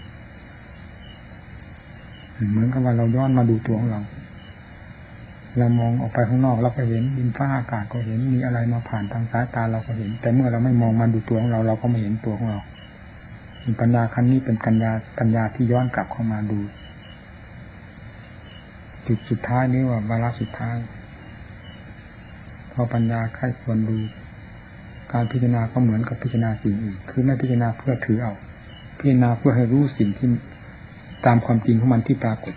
ๆเหมือนกับว่าเราย้อนมาดูตัวของเรามองออกไปข้างนอกเราก็เห็นดินฟ้าอากาศก็เห็นมีอะไรมาผ่านทางสายตาเราก็เห็นแต่เมื่อเราไม่มองมาดูตัวของเราเราก็ไม่เห็นตัวของเราปัญญาขั้นนี้เป็นปัญญาที่ย้อนกลับเข้ามาดูจุดสุดท้ายนี้ว่าวาระสุดท้ายพอปัญญาใคร่ควรดูการพิจารณาก็เหมือนกับพิจารณาสิ่งอื่นคือไม่พิจารณาเพื่อถือเอาพิจารณาเพื่อให้รู้สิ่งที่ตามความจริงของมันที่ปรากฏ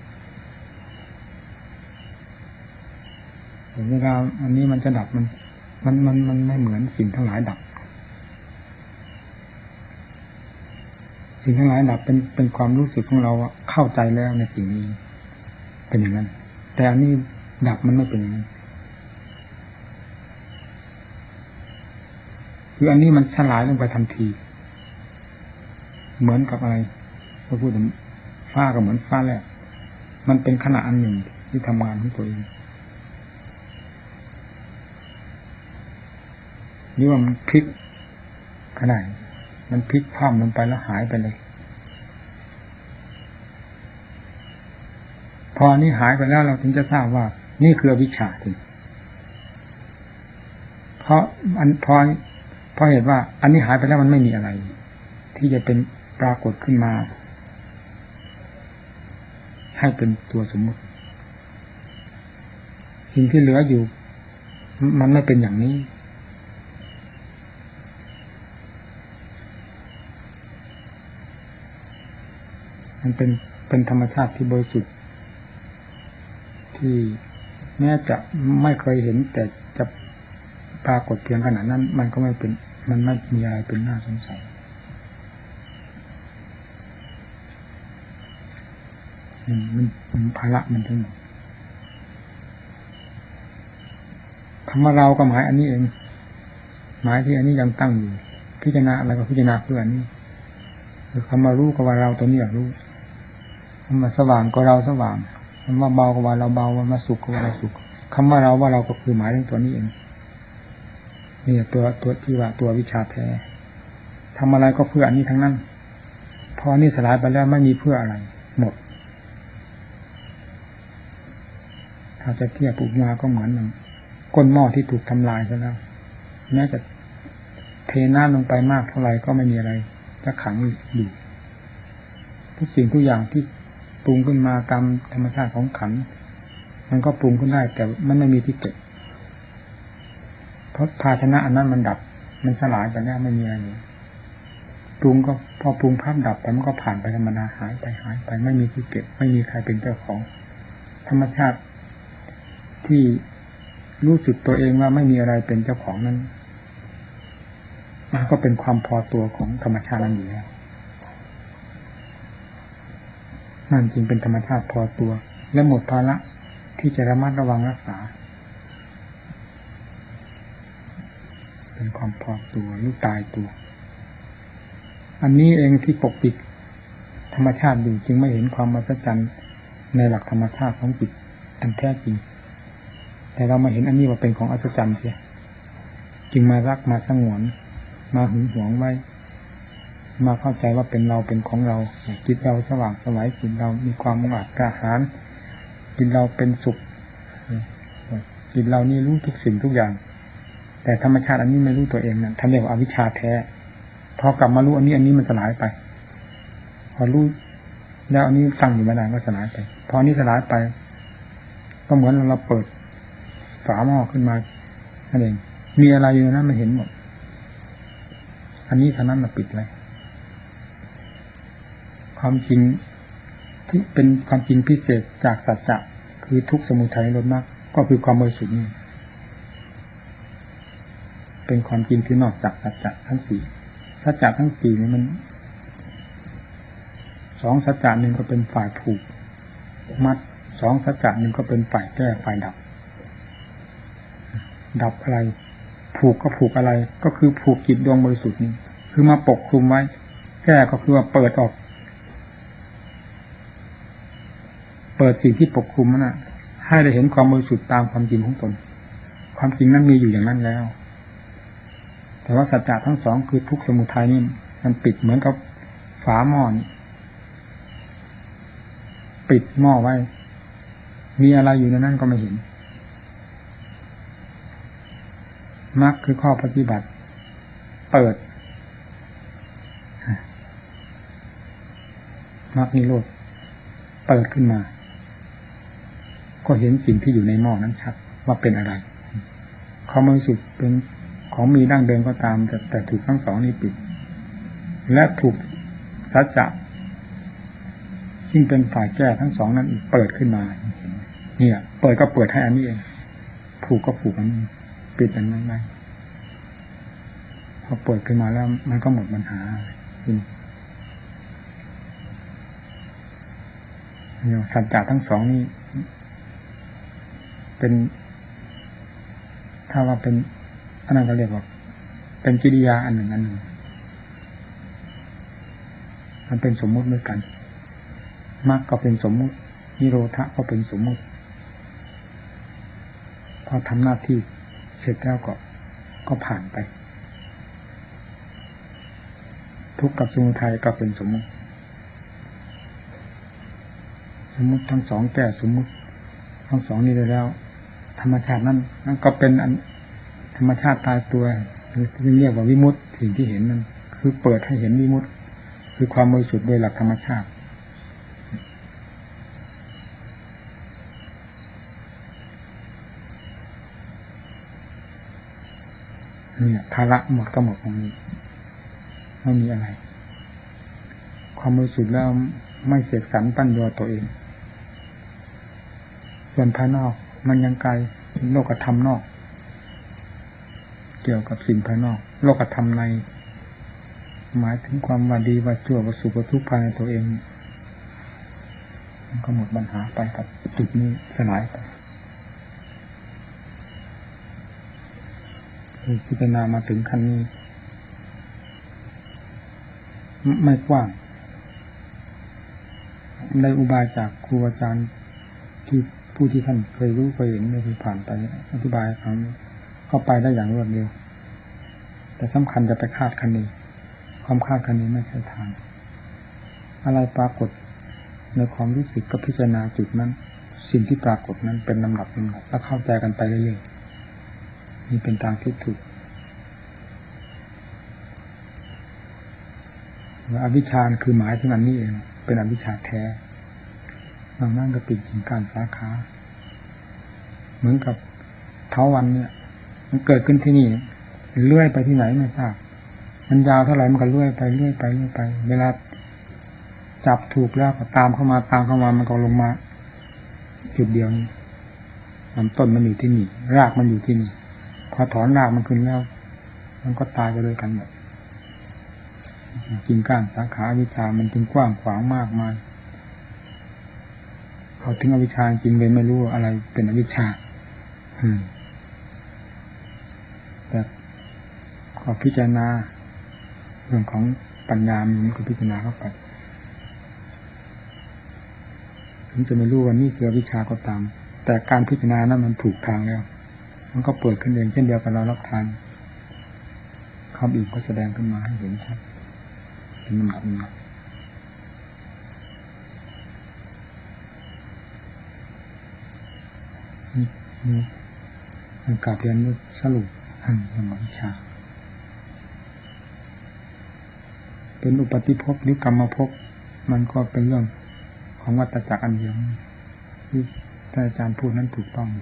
เวลาอันนี้มันจะดับมันไม่เหมือนสิ่งทั้งหลายดับสิ่งทั้งหลายดับเป็นความรู้สึกของเราเข้าใจแล้วในสิ่งนี้เป็นอย่างนั้นแต่อันนี้ดับมันไม่เป็นอย่างนั้นคืออันนี้มันสลายลงไปทันทีเหมือนกับอะไรเราพูดถึงฟ้าก็เหมือนฟ้าแลบมันเป็นขณะอันหนึ่งที่ทำงานของตัวเองนี่ว่ามันพลิกขนาดมันพลิกคว่ำลงไปแล้วหายไปเลยพอนี้หายไปแล้วเราถึงจะทราบว่านี่คืออวิชชาจริงเพราะเหตุว่าอันนี้หายไปแล้วมันไม่มีอะไรที่จะเป็นปรากฏขึ้นมาให้เป็นตัวสมมุติสิ่งที่เหลืออยู่มันไม่เป็นอย่างนี้มันเป็นธรรมชาติที่บริสุทธิ์ที่แม้จะไม่เคยเห็นแต่จะปรากฏเพียงขนาดนั้นมันก็ไม่เป็นมันไม่มีอะไรเป็นน่าสงสัยมันภาระมันทั้งหมดคำว่าเราก็หมายอันนี้เองหมายที่อันนี้ยังตั้งอยู่พิจารณาอะไรก็พิจารณาเพื่ออันนี้คือคำว่ารู้ก็ว่าเราตัวนี้อยากรู้คำว่าสว่างก็เราสว่างคำว่าเบาก็ว่าเราเบาคำว่าสุขก็ว่าเราสุขคำว่าเราก็คือหมายถึงตัวนี้เองนี่ตัวที่ว่าตัววิชาแท้ทำอะไรก็เพื่ออันนี้ทั้งนั้นพอนี่สลายไปแล้วไม่มีเพื่ออะไรหมดถ้าจะเทียบอุปมาก็เหมือนก้นหม้อที่ถูกทำลายซะแล้วแม้จะเทน้ำลงไปมากเท่าไหร่ก็ไม่มีอะไรจะขังอยู่ทุกสิ่งทุกอย่างที่ปรุงขึ้นมาตามธรรมชาติของขันมันก็ปรุงขึ้นได้แต่มันไม่มีที่เก็บเพราะภาชนะอันนั้นมันดับมันสลายไปแล้วไม่มีอะไรปรุงก็พอปรุงภาพดับไปมันก็ผ่านไปธรรมดาหายไปไม่มีที่เก็บไม่มีใครเป็นเจ้าของธรรมชาติที่รู้สึกตัวเองว่าไม่มีอะไรเป็นเจ้าของนั้นมันก็เป็นความพอตัวของธรรมชาตินั้นอยู่แล้วนั่นจึงเป็นธรรมชาติพอตัวและหมดภาระที่จะระมัดระวังรักษาเป็นความพอตัวหรือตายตัวอันนี้เองที่ปกปิดธรรมชาติอยู่จึงไม่เห็นความมหัศจรรย์ในหลักธรรมชาติของจิตอันแท้จริงแต่เรามาเห็นอันนี้ว่าเป็นของอัศจรรย์เสียจึงมารักมาสงวนมาหึงหวงไว้มาเข้าใจว่าเป็นเราเป็นของเราจิตเราสว่างไสวจิตเรามีความมุ่งมั่นกล้าหาญจิตเราเป็นสุขจิตเรานี่รู้ทุกสิ่งทุกอย่างแต่ธรรมชาติอันนี้ไม่รู้ตัวเองนั่นท่านเรียกว่าอวิชชาแท้พอกลับมารู้อันนี้มันสลายไปพอรู้แล้วอันนี้ตั้งอยู่มานานก็สลายไปพอนี้สลายไปก็เหมือนเราเปิดฝาหม้อขึ้นมานั่นเองมีอะไรอยู่นะไม่เห็นหมดอันนี้เท่านั้นมาปิดเลยความจริงที่เป็นความจริงพิเศษจากสัจจะคือทุกข์สมุทัยนิโรธมรรคก็คือความบริสุทธิ์นี้เป็นความจริงที่นอกจากสัจจะทั้งสี่สัจจะทั้งสี่นี่มันสองสัจจะหนึ่งก็เป็นฝ่ายผูกมัดสองสัจจะหนึ่งก็เป็นฝ่ายแก้ฝ่ายดับอะไรผูกก็ผูกอะไรก็คือผูกจิตดวงบริสุทธิ์นี้คือมาปกคลุมไว้แก้ก็คือว่าเปิดออกเปิดสิ่งที่ปกคลุมนั้นให้ได้เห็นความบริสุทธิ์ตามความจริงของตนความจริงนั้นมีอยู่อย่างนั้นแล้วแต่ว่าสัจจะทั้งสองคือทุกข์สมุทัยนี่มันปิดเหมือนกับฝาหม้อนี่ปิดหม้อไว้มีอะไรอยู่ในนั้นก็ไม่เห็นมรรคคือข้อปฏิบัติเปิดมรรคนิโรธเปิดขึ้นมาก็เห็นสิ่งที่อยู่ในหม้อนั้นชัดว่าเป็นอะไรความบริสุทธิ์เป็นของมีดั้งเดิมก็ตามแต่ถูกทั้งสองนี้ปิดและถูกสัจจะซึ่งเป็นฝ่ายแก้ทั้งสองนั้นเปิดขึ้นมาเนี่ยเปิดก็เปิดให้อันนี้เองผูกก็ผูกอันนี้ปิดอันนั้นไว้พอเปิดขึ้นมาแล้วมันก็หมดปัญหาเนี่ยสัจจะทั้งสองนี้เป็นถ้าว่าเป็นอันนั้นก็เรียกว่าเป็นกิริยาอันหนึ่งมันเป็นสมมุติด้วยกันมรรคก็เป็นสมมุตินิโรธะก็เป็นสมมุติพอทำหน้าที่เสร็จแล้วก็ผ่านไปทุกข์กับสมุทัยก็เป็นสมมุติทั้งสองแก้สมมุติทั้งสองนี้ได้แล้วธรรมชาตินั่นก็เป็นธรรมชาติตายตัวเรียกว่าวิมุตติสิ่งที่เห็นนั่นคือเปิดให้เห็นวิมุตติคือความบริสุทธิ์โดยหลักธรรมชาติเนี่ยภาระหมดก็หมดตรงนี้ไม่มีอะไรความบริสุทธิ์แล้วไม่เสกสรรปั้นยอตัวเองส่วนภายนอกมันยังไกลโลกธรรมนอกเกี่ยวกับสิ่งภายนอกโลกธรรมในหมายถึงความว่าดีว่าชั่วว่าสุขว่าทุกข์ภายในตัวเองมันก็หมดปัญหาไปกับจุดนี้สลายไปพิจารณามาถึงขั้นนี้ไม่กว้างได้อุบายจากครูอาจารย์ที่ผู้ที่ท่านเคยรู้เคยเห็นเคยผ่านไปอธิบายเข้าไปได้อย่างรวดเร็วแต่สำคัญจะไปคาดคะเนความคาดคะเนไม่ใช่ทางอะไรปรากฏในความรู้สึกก็พิจารณาจุดนั้นสิ่งที่ปรากฏนั้นเป็นลำดับแล้วเข้าใจกันไปเรื่อยๆนี่เป็นทางที่ถูกอวิชชาคือหมายถึงอันนี้เองเป็นอวิชชาแท้บางนั่นก็ปิดสิ่งการสาขาเหมือนกับเท้าวันเนี่ยมันเกิดขึ้นที่นี่เลื่อยไปที่ไหนไม่ทราบมันยาวเท่าไหร่มันก็เลื่อยไปเวลาจับถูกแล้วก็ตามเข้ามามันก็ลงมาจุดเดียวนี้ลำต้นมันอยู่ที่นี่รากมันอยู่ที่นี่พอถอนรากมันขึ้นแล้วมันก็ตายไปด้วยกันหมดกิ่งก้านสาขาวิชามันจึงกว้างขวางมากมายเขาถึงอวิชชาจริงเลยไม่รู้อะไรเป็นอวิชชาแต่ขอพิจารณาเรื่องของปัญญามันก็พิจารณาเข้าไปถึงจะไม่รู้ว่านี่คืออวิชชาก็ตามแต่การพิจารณานั้นมันถูกทางแล้วมันก็เปิดขึ้นเองเช่นเดียวกับเรารับทานคำอื่นก็แสดงขึ้นมาให้เห็นชัดเป็นลำดับมันกลับเรียนสรุปเรื่องวิชาเป็นอุปาติภพหรือกรรมภพมันก็เป็นเรื่องของวัฏจักรอันเดียวที่ท่านอาจารย์พูดนั้นถูกต้อง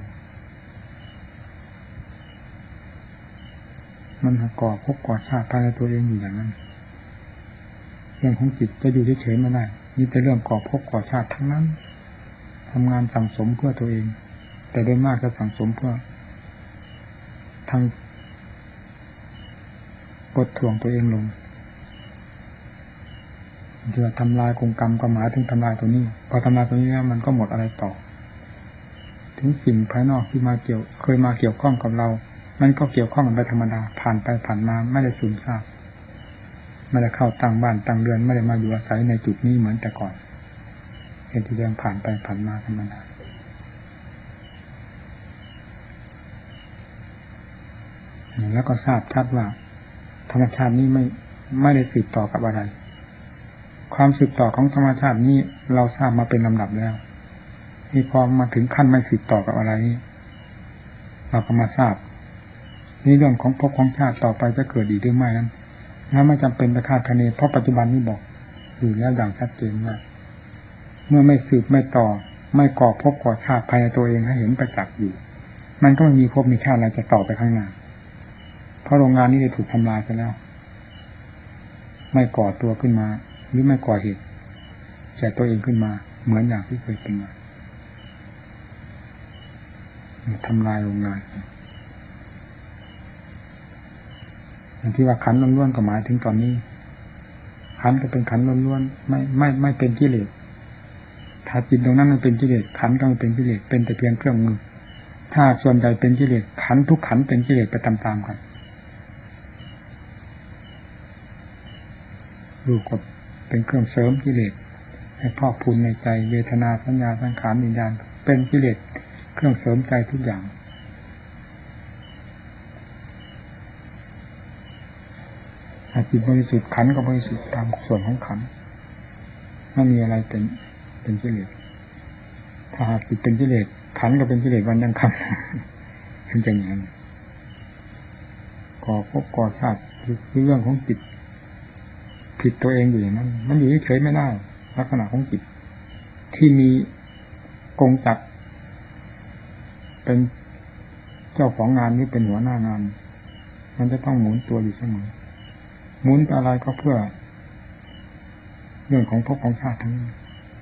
มันก่อภพก่อชาติภายในตัวเองอยู่อย่างนั้นเรื่องของจิตจะอยู่เฉยๆไม่ได้นี่แต่เรื่องก่อภพก่อชาติทั้งนั้นทำงานสั่งสมเพื่อตัวเองแต่โดยมากจะสั่งสมเพื่อทางกดถ่วงตัวเองลงจะทำลายกงกรรมก็หมายถึงทำลายตัวนี้พอทำลายตัวนี้แล้วมันก็หมดอะไรต่อถึงสิ่งภายนอกที่เคยมาเกี่ยวข้องกับเรามันก็เกี่ยวข้องกันไปธรรมดาผ่านไปผ่านมาไม่ได้สูญซากไม่ได้เข้าตั้งบ้านตั้งเรือนไม่ได้มาอยู่อาศัยในจุดนี้เหมือนแต่ก่อนเห็นที่เรื่องผ่านไปผ่านมาธรรมดาแล้วก็ทราบชัดว่าธรรมชาตินี้ไม่ได้สืบต่อกับอะไรความสืบต่อของธรรมชาตินี้เราทราบมาเป็นลำดับแล้วที่พอมาถึงขั้นไม่สืบต่อกับอะไรนี้เราก็มาทราบนี่เรื่องของภพของชาติต่อไปจะเกิดอีกหรือไม่นั้นแล้วไม่จำเป็นไปคาดคะเนเพราะปัจจุบันนี้บอกอยู่แล้วอย่างชัดเจนว่าเมื่อไม่สืบไม่ต่อไม่ก่อภพก่อชาติภายในตัวเองให้เห็นประจักษ์อยู่มันก็ไม่มีภพมีชาติอะไรจะต่อไปข้างหน้าเพราะโรงงานนี้ได้ถูกทำลายซะแล้วไม่ก่อตัวขึ้นมาหรือไม่ก่อเหตุแก่ตัวเองขึ้นมาเหมือนอย่างที่เคยเป็นมาทำลายโรงงานอย่างที่ว่าขันธ์ล้วนๆก็หมายถึงตอนนี้ขันธ์ก็เป็นขันธ์ล้วนๆไม่เป็นกิเลสถ้าจิตตรงนั้นมันเป็นกิเลสขันธ์ก็ไม่เป็นกิเลสเป็นแต่เพียงเครื่องมือถ้าส่วนใหญ่เป็นกิเลสขันธ์ทุกขันธ์เป็นกิเลสไปตามๆกันรูปก็เป็นเครื่องเสริมกิเลสให้พอกพูนในใจเวทนาสัญญาสังขารวิญญาณเป็นกิเลสเครื่องเสริมใจทุกอย่างจิตบริสุทธิ์ขันธ์ก็บริสุทธิ์ตามส่วนของขันธ์ไม่มีอะไรเป็นกิเลสถ้าหากจิตเป็นกิเลสขันธ์ก็เป็นกิเลสวันยังค่ำเป็นอย่างนั้นก่อภพก่อชาติคือเรื่องของจิตผิดตัวเองอยู่อย่างนั้นมันอยู่เฉยๆไม่ได้ลักษณะของจิตที่มีกงจักรเป็นเจ้าของงานนี้เป็นหัวหน้างานมันจะต้องหมุนตัวอยู่เสมอหมุนอะไรก็เพื่อเรื่องของภพของชาติทั้งนั้น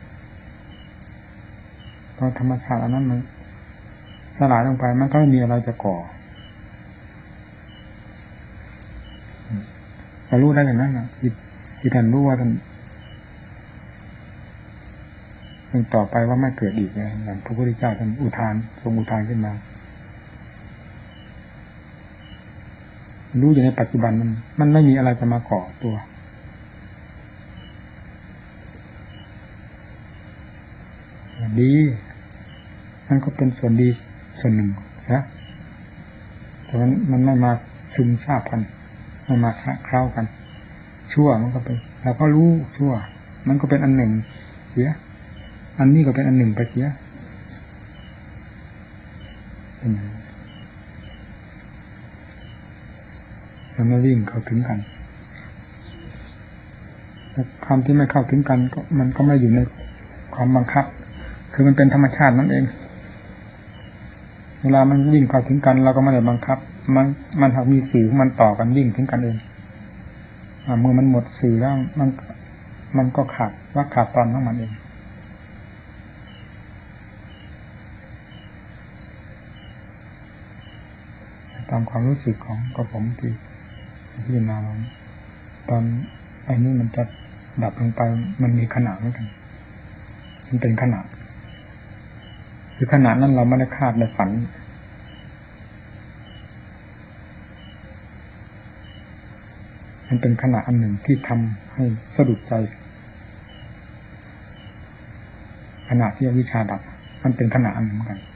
พอธรรมชาติอันนั้นมันสลายลงไปมันก็ไม่มีอะไรจะก่อเรารู้ได้อย่างนั้นนะที่ท่านรู้ว่าท่านต่อไปว่าไม่เกิดอีกนะอย่างพระพุทธเจ้าท่านอุทานทรงอุทานขึ้นมารู้อยู่ในปัจจุบันมันไม่มีอะไรจะมาก่อตัวดีมันก็เป็นส่วนดีส่วนหนึ่งนะแต่มันไม่มาซึมซาบกันไม่มาเคล้ากันชั่วมันก็เป็นเราก็รู้ชั่วมันก็เป็นอันหนึ่งเสียอันนี้ก็เป็นอันหนึ่งไปเสียมันไม่วิ่งเข้าถึงกันคำที่ไม่เข้าถึงกันก็มันก็ไม่อยู่ในความบังคับคือมันเป็นธรรมชาตินั่นเองเวลามันวิ่งเข้าถึงกันเราก็ไม่ได้บังคับมันหากมีสื่อมันต่อกันวิ่งถึงกันเองเมื่อมันหมดสื่อแล้วมันก็ขาดตอนของมันเองตามความรู้สึกของกระผมที่พิจารณาตอนไอ้นี้มันจะดับลงไปมันมีขนาดเหมือนกันมันเป็นขนาดคือขนาดนั้นเราไม่ได้คาดในฝันมันเป็นขณะอันหนึ่งที่ทำให้สะดุดใจขณะที่อวิชชาดับมันเป็นขณะอันหนึ่งเหมือนกัน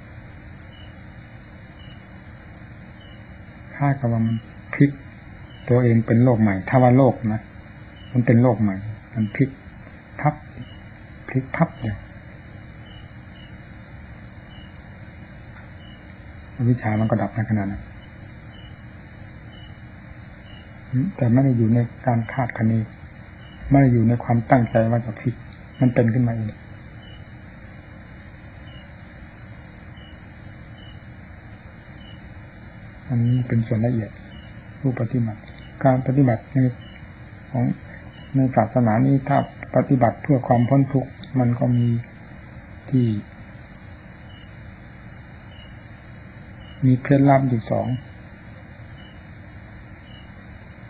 ค่ากับว่ามันพลิกตัวเองเป็นโลกใหม่ถ้าว่าโลกนะมันเป็นโลกใหม่มันพลิกพับเลยอวิชชามันก็ดับในขณะนั้นแต่ไม่ได้อยู่ในการคาดคะเนไม่ได้อยู่ในความตั้งใจว่าจะพลิกมันเป็นขึ้นมาเองอันนี้เป็นส่วนละเอียดผู้ปฏิบัติการปฏิบัติในศาสนานี้ถ้าปฏิบัติเพื่อความพ้นทุกข์มันก็มีที่มีเคล็ดลับอยู่สอง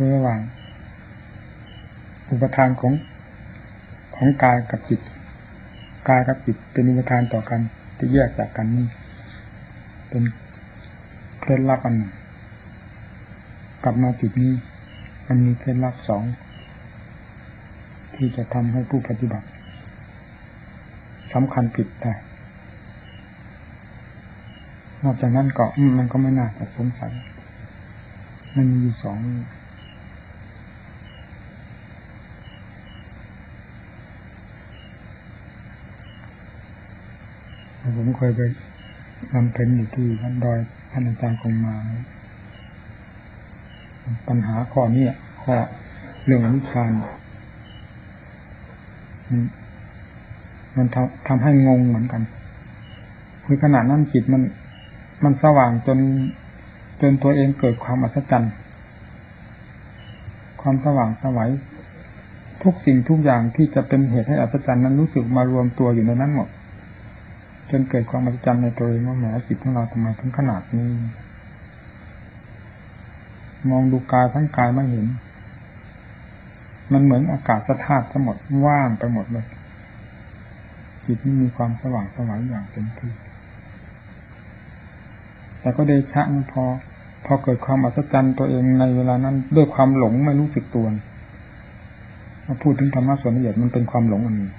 คือระหว่างอุปทานของกายกับจิตกายกับจิตเป็นอุปทานต่อกันที่แยกจากกันนี่เป็นเคล็ดลับอันหนึ่งกลับมาจุดนี้มันมีเคล็ดลับสองที่จะทำให้ผู้ปฏิบัติสำคัญผิดได้นอกจากนั้นก็มันก็ไม่น่าจะสงสัยมันมีอยู่สองผมเคยไปบำเพ็ญอยู่ที่ท่านดอยท่านอาจารย์คงมาปัญหาข้อนี้ข้อเรื่องอนิจจังมันทำให้งงเหมือนกันคือขณะนั้นจิตมันสว่างจนตัวเองเกิดความอัศจรรย์ความสว่างไสวทุกสิ่งทุกอย่างที่จะเป็นเหตุให้อัศจรรย์นั้นรู้สึกมารวมตัวอยู่ในนั้นหมดจนเกิดความอัศจรรย์ในตัวเองว่าแหมจิตของเราทำไมถึงขนาดนี้มองดูกายทั้งกายไม่เห็นมันเหมือนอากาศธาตุทั้งหมดว่างไปหมดเลยจิตนี่มีความสว่างไสวอย่างเต็มที่แต่ก็เดชะพอเกิดความอัศจรรย์ตัวเองในเวลานั้นด้วยความหลงไม่รู้สึกตัวมาพูดถึงธรรมะส่วนละเอียดมันเป็นความหลงอันนี้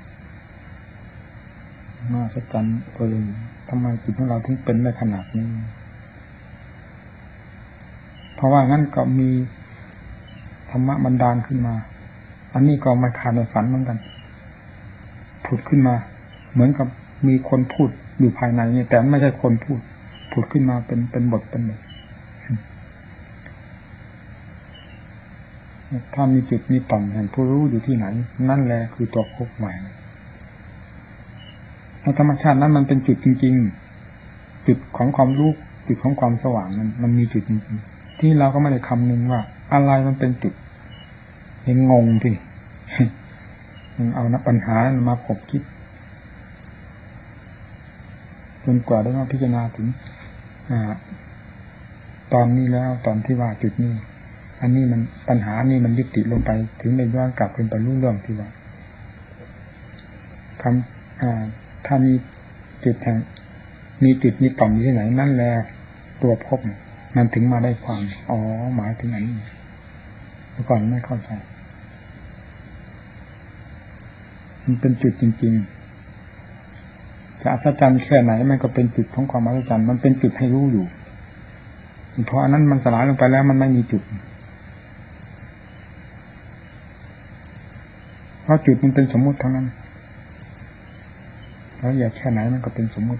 มาอัศจรรย์ตัวเองทำไมจิตของเราถึงเป็นได้ขนาดนี้เพราะว่างั้นก็มีธรรมะบันดาลขึ้นมาอันนี้ก็ไม่ขาดในฝันเหมือนกันผุดขึ้นมาเหมือนกับมีคนพูดอยู่ภายในนี่แต่ไม่ใช่คนพูดผุดขึ้นมาเป็นบทเป็นบทถ้ามีจุดมีต่อมแห่งผู้รู้อยู่ที่ไหนนั่นแหละคือตัวพบใหม่ในธรรมชาตินั้นมันเป็นจุดจริงๆจุดของความรู้จุดของความสว่างมันมีจุดจริงๆที่เราก็ไม่ได้คำนึงว่าอะไรมันเป็นจุดยังงงที่ยังเอานับปัญหามาขบคิดจนกว่าได้มาพิจารณาถึงตอนนี้แล้วตอนที่ว่าจุดนี้อันนี้มันปัญหานี่มันยุติลงไปถึงในย้อนกลับขึ้นไปรู้เรื่องที่ว่าถ้ามีจุดแห่งมีจุดมีต่อมอยู่ที่ไหนนั่นแหละตัวพบมันถึงมาได้ความหมายถึงอันนี้เมื่อก่อนไม่เข้าใจมันเป็นจุดจริงๆจะอัศจรรย์แค่ไหนมันก็เป็นจุดของความอัศจรรย์มันเป็นจุดให้รู้อยู่เพราะอันนั้นมันสลายลงไปแล้วมันไม่มีจุดเพราะจุดมันเป็นสมมุติทั้งนั้นแล้วอย่าแค่ไหนมันก็เป็นสมมุติ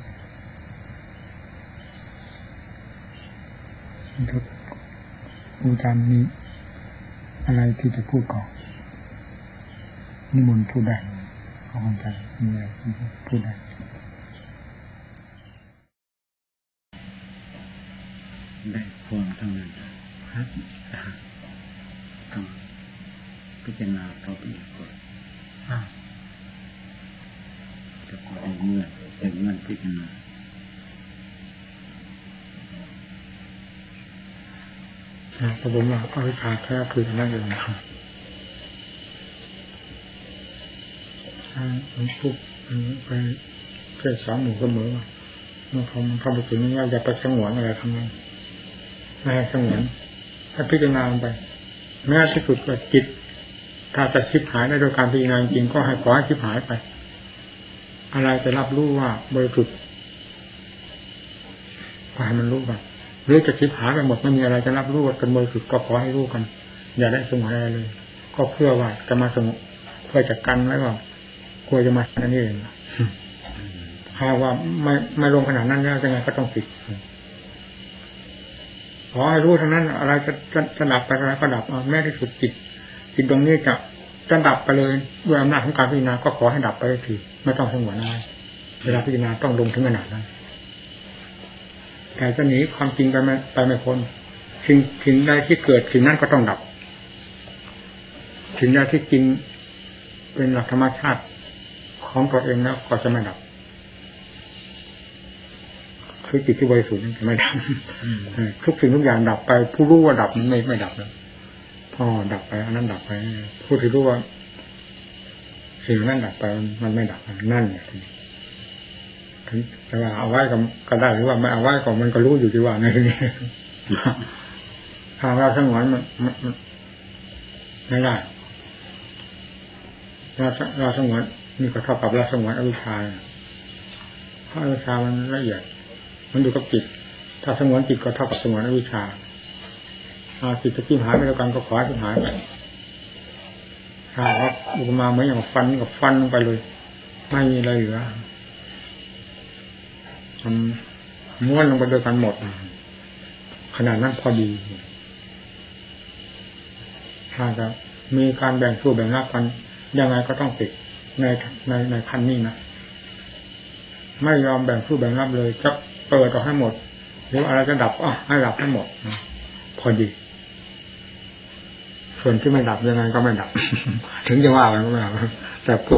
อาจารย์มีอะไรที่จะพูดก่อนนิมนต์พูดได้ขอความใจมีอะไรพูดได้ความทั้งนั้นครับต้องพิจารณาต่อไปอีกก่อนจะพอได้เมื่อแต่เมื่อพิจารณาแต่ผมว่าอวิชชาแค่คือนั่นเองผมพูดไปแค่สามหมู่เสมอเมื่อเขาไปถึงว่าอย่าไปสงวนอะไรทั้งนั้นไม่ให้สงวนถ้าพิจารณาไปแม้ที่สุดก็จิตถ้าจะชิบหายในโดยการพิจารณาจริงก็ให้ขอให้ชิบหายไปอะไรจะรับรู้ว่าบริสุทธิ์ก็ให้มันรู้กันหรือจะชิบหายไปหมดไม่มีอะไรจะรับรู้ว่าเป็นบริสุทธิ์ก็ขอให้รู้กันอย่าได้สงวนอะไรเลยก็เพื่อว่าจะมาสงบเพื่อจะกันไว้ว่ากลัวจะมาอันนี้เองถ้าว่าไม่ลงขนาดนั้นแล้วยังไงก็ต้องติดขอให้รู้ทั้งนั้นอะไรจะดับไปอะไรก็ดับแม้ที่สุดจิตตรงนี้จะดับไปเลยด้วยอำนาจของการพิจารณาก็ขอให้ดับไปทีไม่ต้องสงวนอะไรเวลาพิจารณาต้องลงถึงขนาดนั้นแต่จะหนีความจริงไปไม่พ้นสิ่งใดที่เกิดสิ่งนั้นก็ต้องดับสิ่งใดที่จริงเป็นหลักธรรมชาติของตัวเองแล้วก็จะไม่ดับคือจิตที่บริสุทธิ์จะไม่ดับทุกสิ่งทุกอย่างดับไปผู้รู้ว่าดับมันไม่ดับเลยดับไปอันนั้นดับไปพูดถึงรู้ว่าสิ่งนั้นดับไปมันไม่ดับนั่นเนี่ยถึงแต่ว่าเอาไว้ก็ได้หรือว่าไม่เอาไว้ก็มันก็รู้อยู่ที่ว่าไงนี่ถ้าเราสงวนมันไม่ได้เราสงวนนี่ก็เท่ากับเราสงวนอวิชชาเพราะอวิชชามันละเอียดมันอยู่กับจิตถ้าสงวนจิตก็เท่ากับสงวนอวิชชาจิตจะจิ้มหายไปแล้วกันก็ขอให้จิ้มหายไปถ้าว่าอุปมาเหมือนอย่างฟันกับฟันลงไปเลยไม่มีอะไรเหลือมันม้วนลงไปด้วยกันหมดขนาดนั้นพอดีถ้าจะมีการแบ่งสู้แบ่งรับกันยังไงก็ต้องติดในขั้นนี้นะไม่ยอมแบ่งสู้แบ่งรับเลยจะเปิดออกให้หมดหรืออะไรจะดับให้ดับให้หมดพอดีส่วนที่ไม่ดับยังไงก็ไม่ดับ ถึงจะว่าอะไรก็ไม่ดับแต่ตัว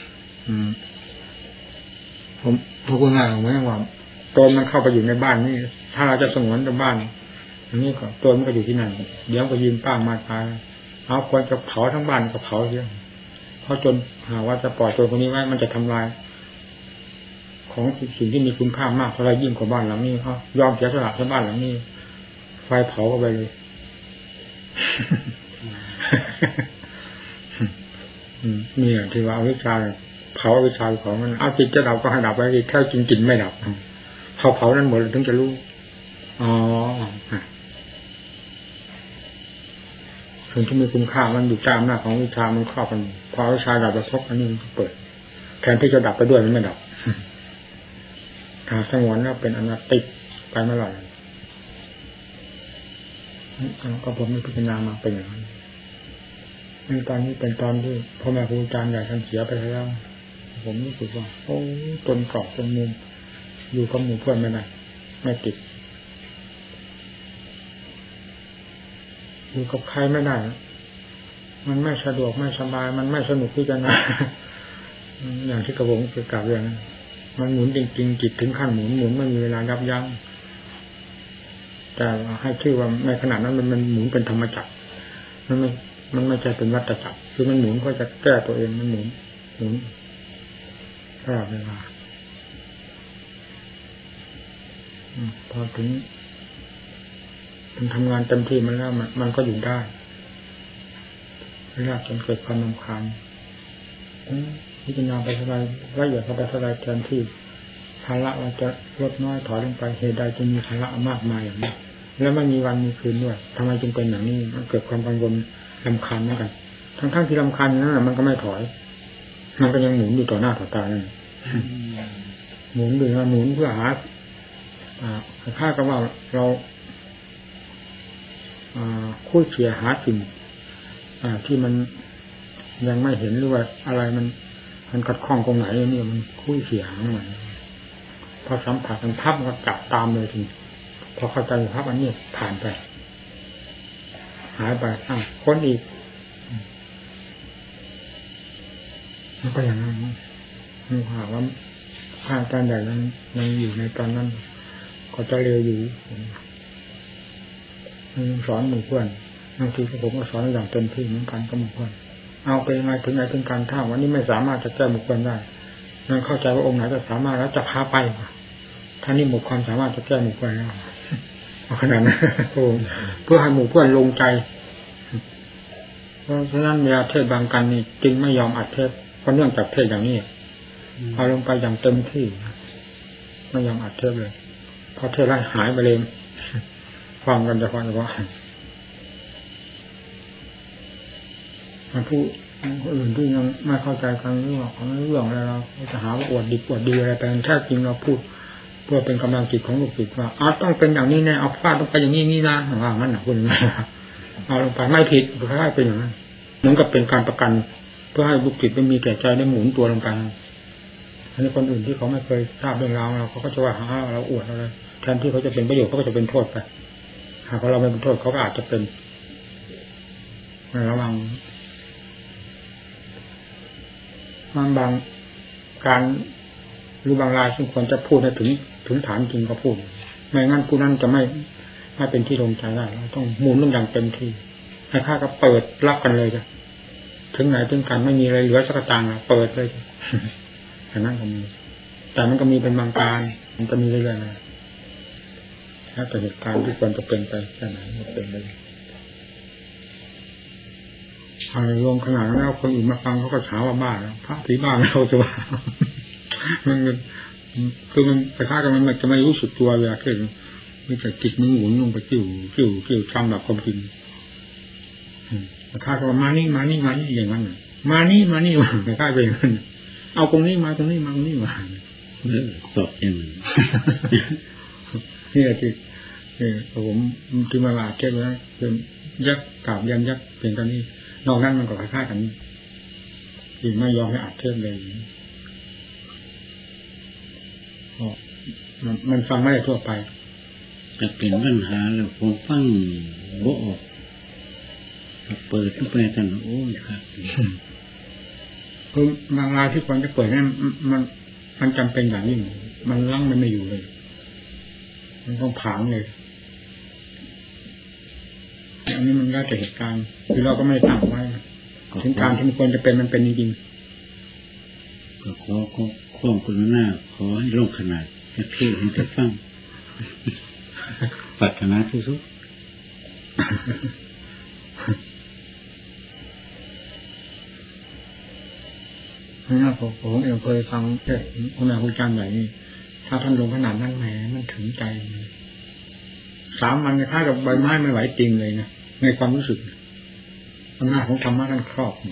ผมพูดง่ายๆเหมือนว่าตัวมันเข้าไปอยู่ในบ้านนี่ถ้าเราจะสงวนในบ้านอย่างนี้ก็ตัวมันก็อยู่ที่นั่นเดี๋ยวก็ยืนป้างมาตายเอาควรจะเผาทั้งบ้านก็เผาเยอะเพราะจนหาว่าจะปล่อยตัวนี้ไว้มันจะทำลายของสิ่งที่มีคุณค่ามากเท่าไรยิ่งกว่าบ้านหลังนี้เขายอมเสียสละให้บ้านหลังนี้ไฟเผาเข้าไปเลยนี่ที่ว่าอวิชชาเผาอวิชชาของมันเอาจิตจะดับก็ให้ดับไว้แค่จริงๆไม่ดับเผานั้นหมดถึงจะรู้สิ่งที่มีคุณค่ามันอยู่ตามหน้าของวิชามันครอบกันพอวิชาดับแล้วทบอันนี้มันเปิดแทนที่จะดับไปด้วยมันไม่ดับสงวนแล้วเป็นอนัตติไปเมื่อไหร่ก็ผมไม่พิจารณามาเป็นอย่างนั้นในตอนนี้เป็นตอนที่พ่อแม่ครูอาจารย์ใหญ่ท่านเสียไปแล้วผมรู้สึกว่าโอ้จนกรอบจนมุมอยู่กับหมู่เพื่อนไม่ได้ไม่ติดอยู่กับใครไม่ได้มันไม่สะดวกไม่สบายมันไม่สนุกที่จะนะอย่างที่กระผมเคยกล่าวเรื่องนั้นมันหมุนจริงๆจิตถึงขั้นหมุนไม่มีเวลายับยั้งแต่ให้ชื่อว่าในขณะนั้นมันหมุนเป็นธรรมจักรมันไม่ใช่เป็นวัฏจักรคือมันหมุนก็จะแก้ตัวเองมันหมุนตลอดเวลาพอถึงทำงานเต็มที่มันแล้วมันก็อยู่ได้ไม่ยากจนเกิดความรำคาญพิจารณาไปเท่าไรละเอียดเข้าไปเท่าไรแทนที่ภาระเราจะลดน้อยถอยลงไปเหตุใดจึงมีภาระมากมายอย่างนี้แล้วไม่มีวันมีคืนด้วยทำไมจึงเป็นอย่างนี้มันเกิดความกังวลรำคาญเหมือนกันทั้งที่รำคาญนั้นมันก็ไม่ถอยมันก็ยังหมุนอยู่ต่อหน้าต่อตาเลยหมุนด้วยหมุนเพื่อหาค่ากับว่าเราคู่เฉียหาสิ่งที่มันยังไม่เห็นหรือว่าอะไรมันขัดข้องตรงไหนเนี่ยมันคู่เฉียหามันพอสัมผัสมันพับก็จับตามเลยทีพอเข้าใจพับอันนี้ผ่านไปหายไปค้นอีกมันก็อย่างนั้นมันหาว่าข้าการใหญ่ยังอยู่ในตอนนั้นก็จะเร็วอยู่สอนหมู่เพื่อนบางทีผมก็สอนอย่างเต็มที่เหมือนกันกับหมู่เพื่อนเอาไปยังไงถึงไหนถึงการท่าวันนี้ไม่สามารถจะแก้หมู่เพื่อนได้นั่นเข้าใจว่าองค์ไหนจะสามารถแล้วจะพาไปท่านนี่หมดความสามารถจะแก้หมู่เพื่อนแล้วขนาดนั้นเพื่อให้หมู่เพื่อนลงใจเพราะฉะนั้นเวลาเทศบางกันนี่จึงไม่ยอมอัดเทศเพราะเนื่องจากเทศอย่างนี้เอาลงไปอย่างเต็มที่ไม่ยอมอัดเทศเลยพอเทศแล้วหายไปเลยฟังกันจะฟังว่าผู้อื่นที่ยังไม่เข้าใจกันเรื่องอะไรเราจะหาว่าอวดดีอะไรแต่แท้จริงเราพูดเพื่อเป็นกำลังจิตของลูกศิษย์ว่าต้องเป็นอย่างนี้แน่เอาฟาดต้องไปอย่างนี้นี่นะว่างั้นนะคุณเอาลงไปไม่ผิดเพราะให้เป็นอย่างนั้นเหมือนกับเป็นการประกันเพื่อให้ลูกศิษย์ไม่มีแก่ใจได้หมุนตัวลงไปอันนี้คนอื่นที่เขาไม่เคยทราบเรื่องราวเราเขาก็จะว่าเราอวดอะไรแทนที่เขาจะเป็นประโยชน์เขาก็จะเป็นโทษไปหากเราไม่เป็นโทษเขาก็อาจจะเป็นระวังบางการหรือบางรายซึ่งควรจะพูดให้ถึงฐานจริงก็พูดไม่งั้นผู้นั้นจะไม่เป็นที่ลงใจได้เราต้องหมุนลงอย่างเต็มที่ให้ข้าก็เปิดรับกันเลยจ้ะถึงไหนถึงกันไม่มีอะไรเหลือสักตังค์เปิดเลยแต่นั้นก็มีแต่มันก็มีเป็นบางการมันก็มีเรื่อยๆนะถ้าแต่เหตุการณ์ที่ควรจะเป็นไปแค่ไหนมันเป็นไปลงขนาดนั้นแล้วคนอื่นมาฟังเขาก็ถามว่าบ้าแล้วพระผีบ้าเราจะว่ามันคือมันคล้ายๆกันมันจะไม่รู้สึกตัวเวลาที่มีแต่จิตมือหมุนลงไปจิ้วทำแบบความจริงคล้ายๆกับมานี่อย่างนั้นมานี่คล้ายๆไปอย่างนั้นเอาตรงนี้มาสอบอย่างนั้นนี่แหละที่ผมที่มาลาเก็บไว้เป็นยักษ์กาบยันยักษ์เพียงตอนนี้นอกนั้นมันก็คล้ายๆกันอีกไม่ยอมให้อัดเทปเลยมันฟังไม่ได้ทั่วไปจะเป็นปัญหาแล้วผมฟังบ่ออกเปิดขึ้นไปกันโอ้ยครับคือบางรายที่ควรจะเปิดนั้นมันจำเป็นอย่างยิ่งมันลั้งมันไม่อยู่เลยมันต้องผางเลยอันนี้มันก็จะเหตุการณ์คือเราก็ไม่ตั้งไว้ถึงการที่มันควรจะเป็นมันเป็นจริงๆก็ขอความกรุณาขอให้ลงขนาดจะเทศให้จะฟังปรารถนาที่สุดนะผมเองเคยฟังเทศน์คุณอาจารย์ใหญ่นี่ถ้าท่านลงขนาดนั้นแหมมันถึงใจ3 วันค่ากับใบไม้ไม่ไหวจริงเลยนะในความรู้สึกอำนาจของธรรมะท่านครอบ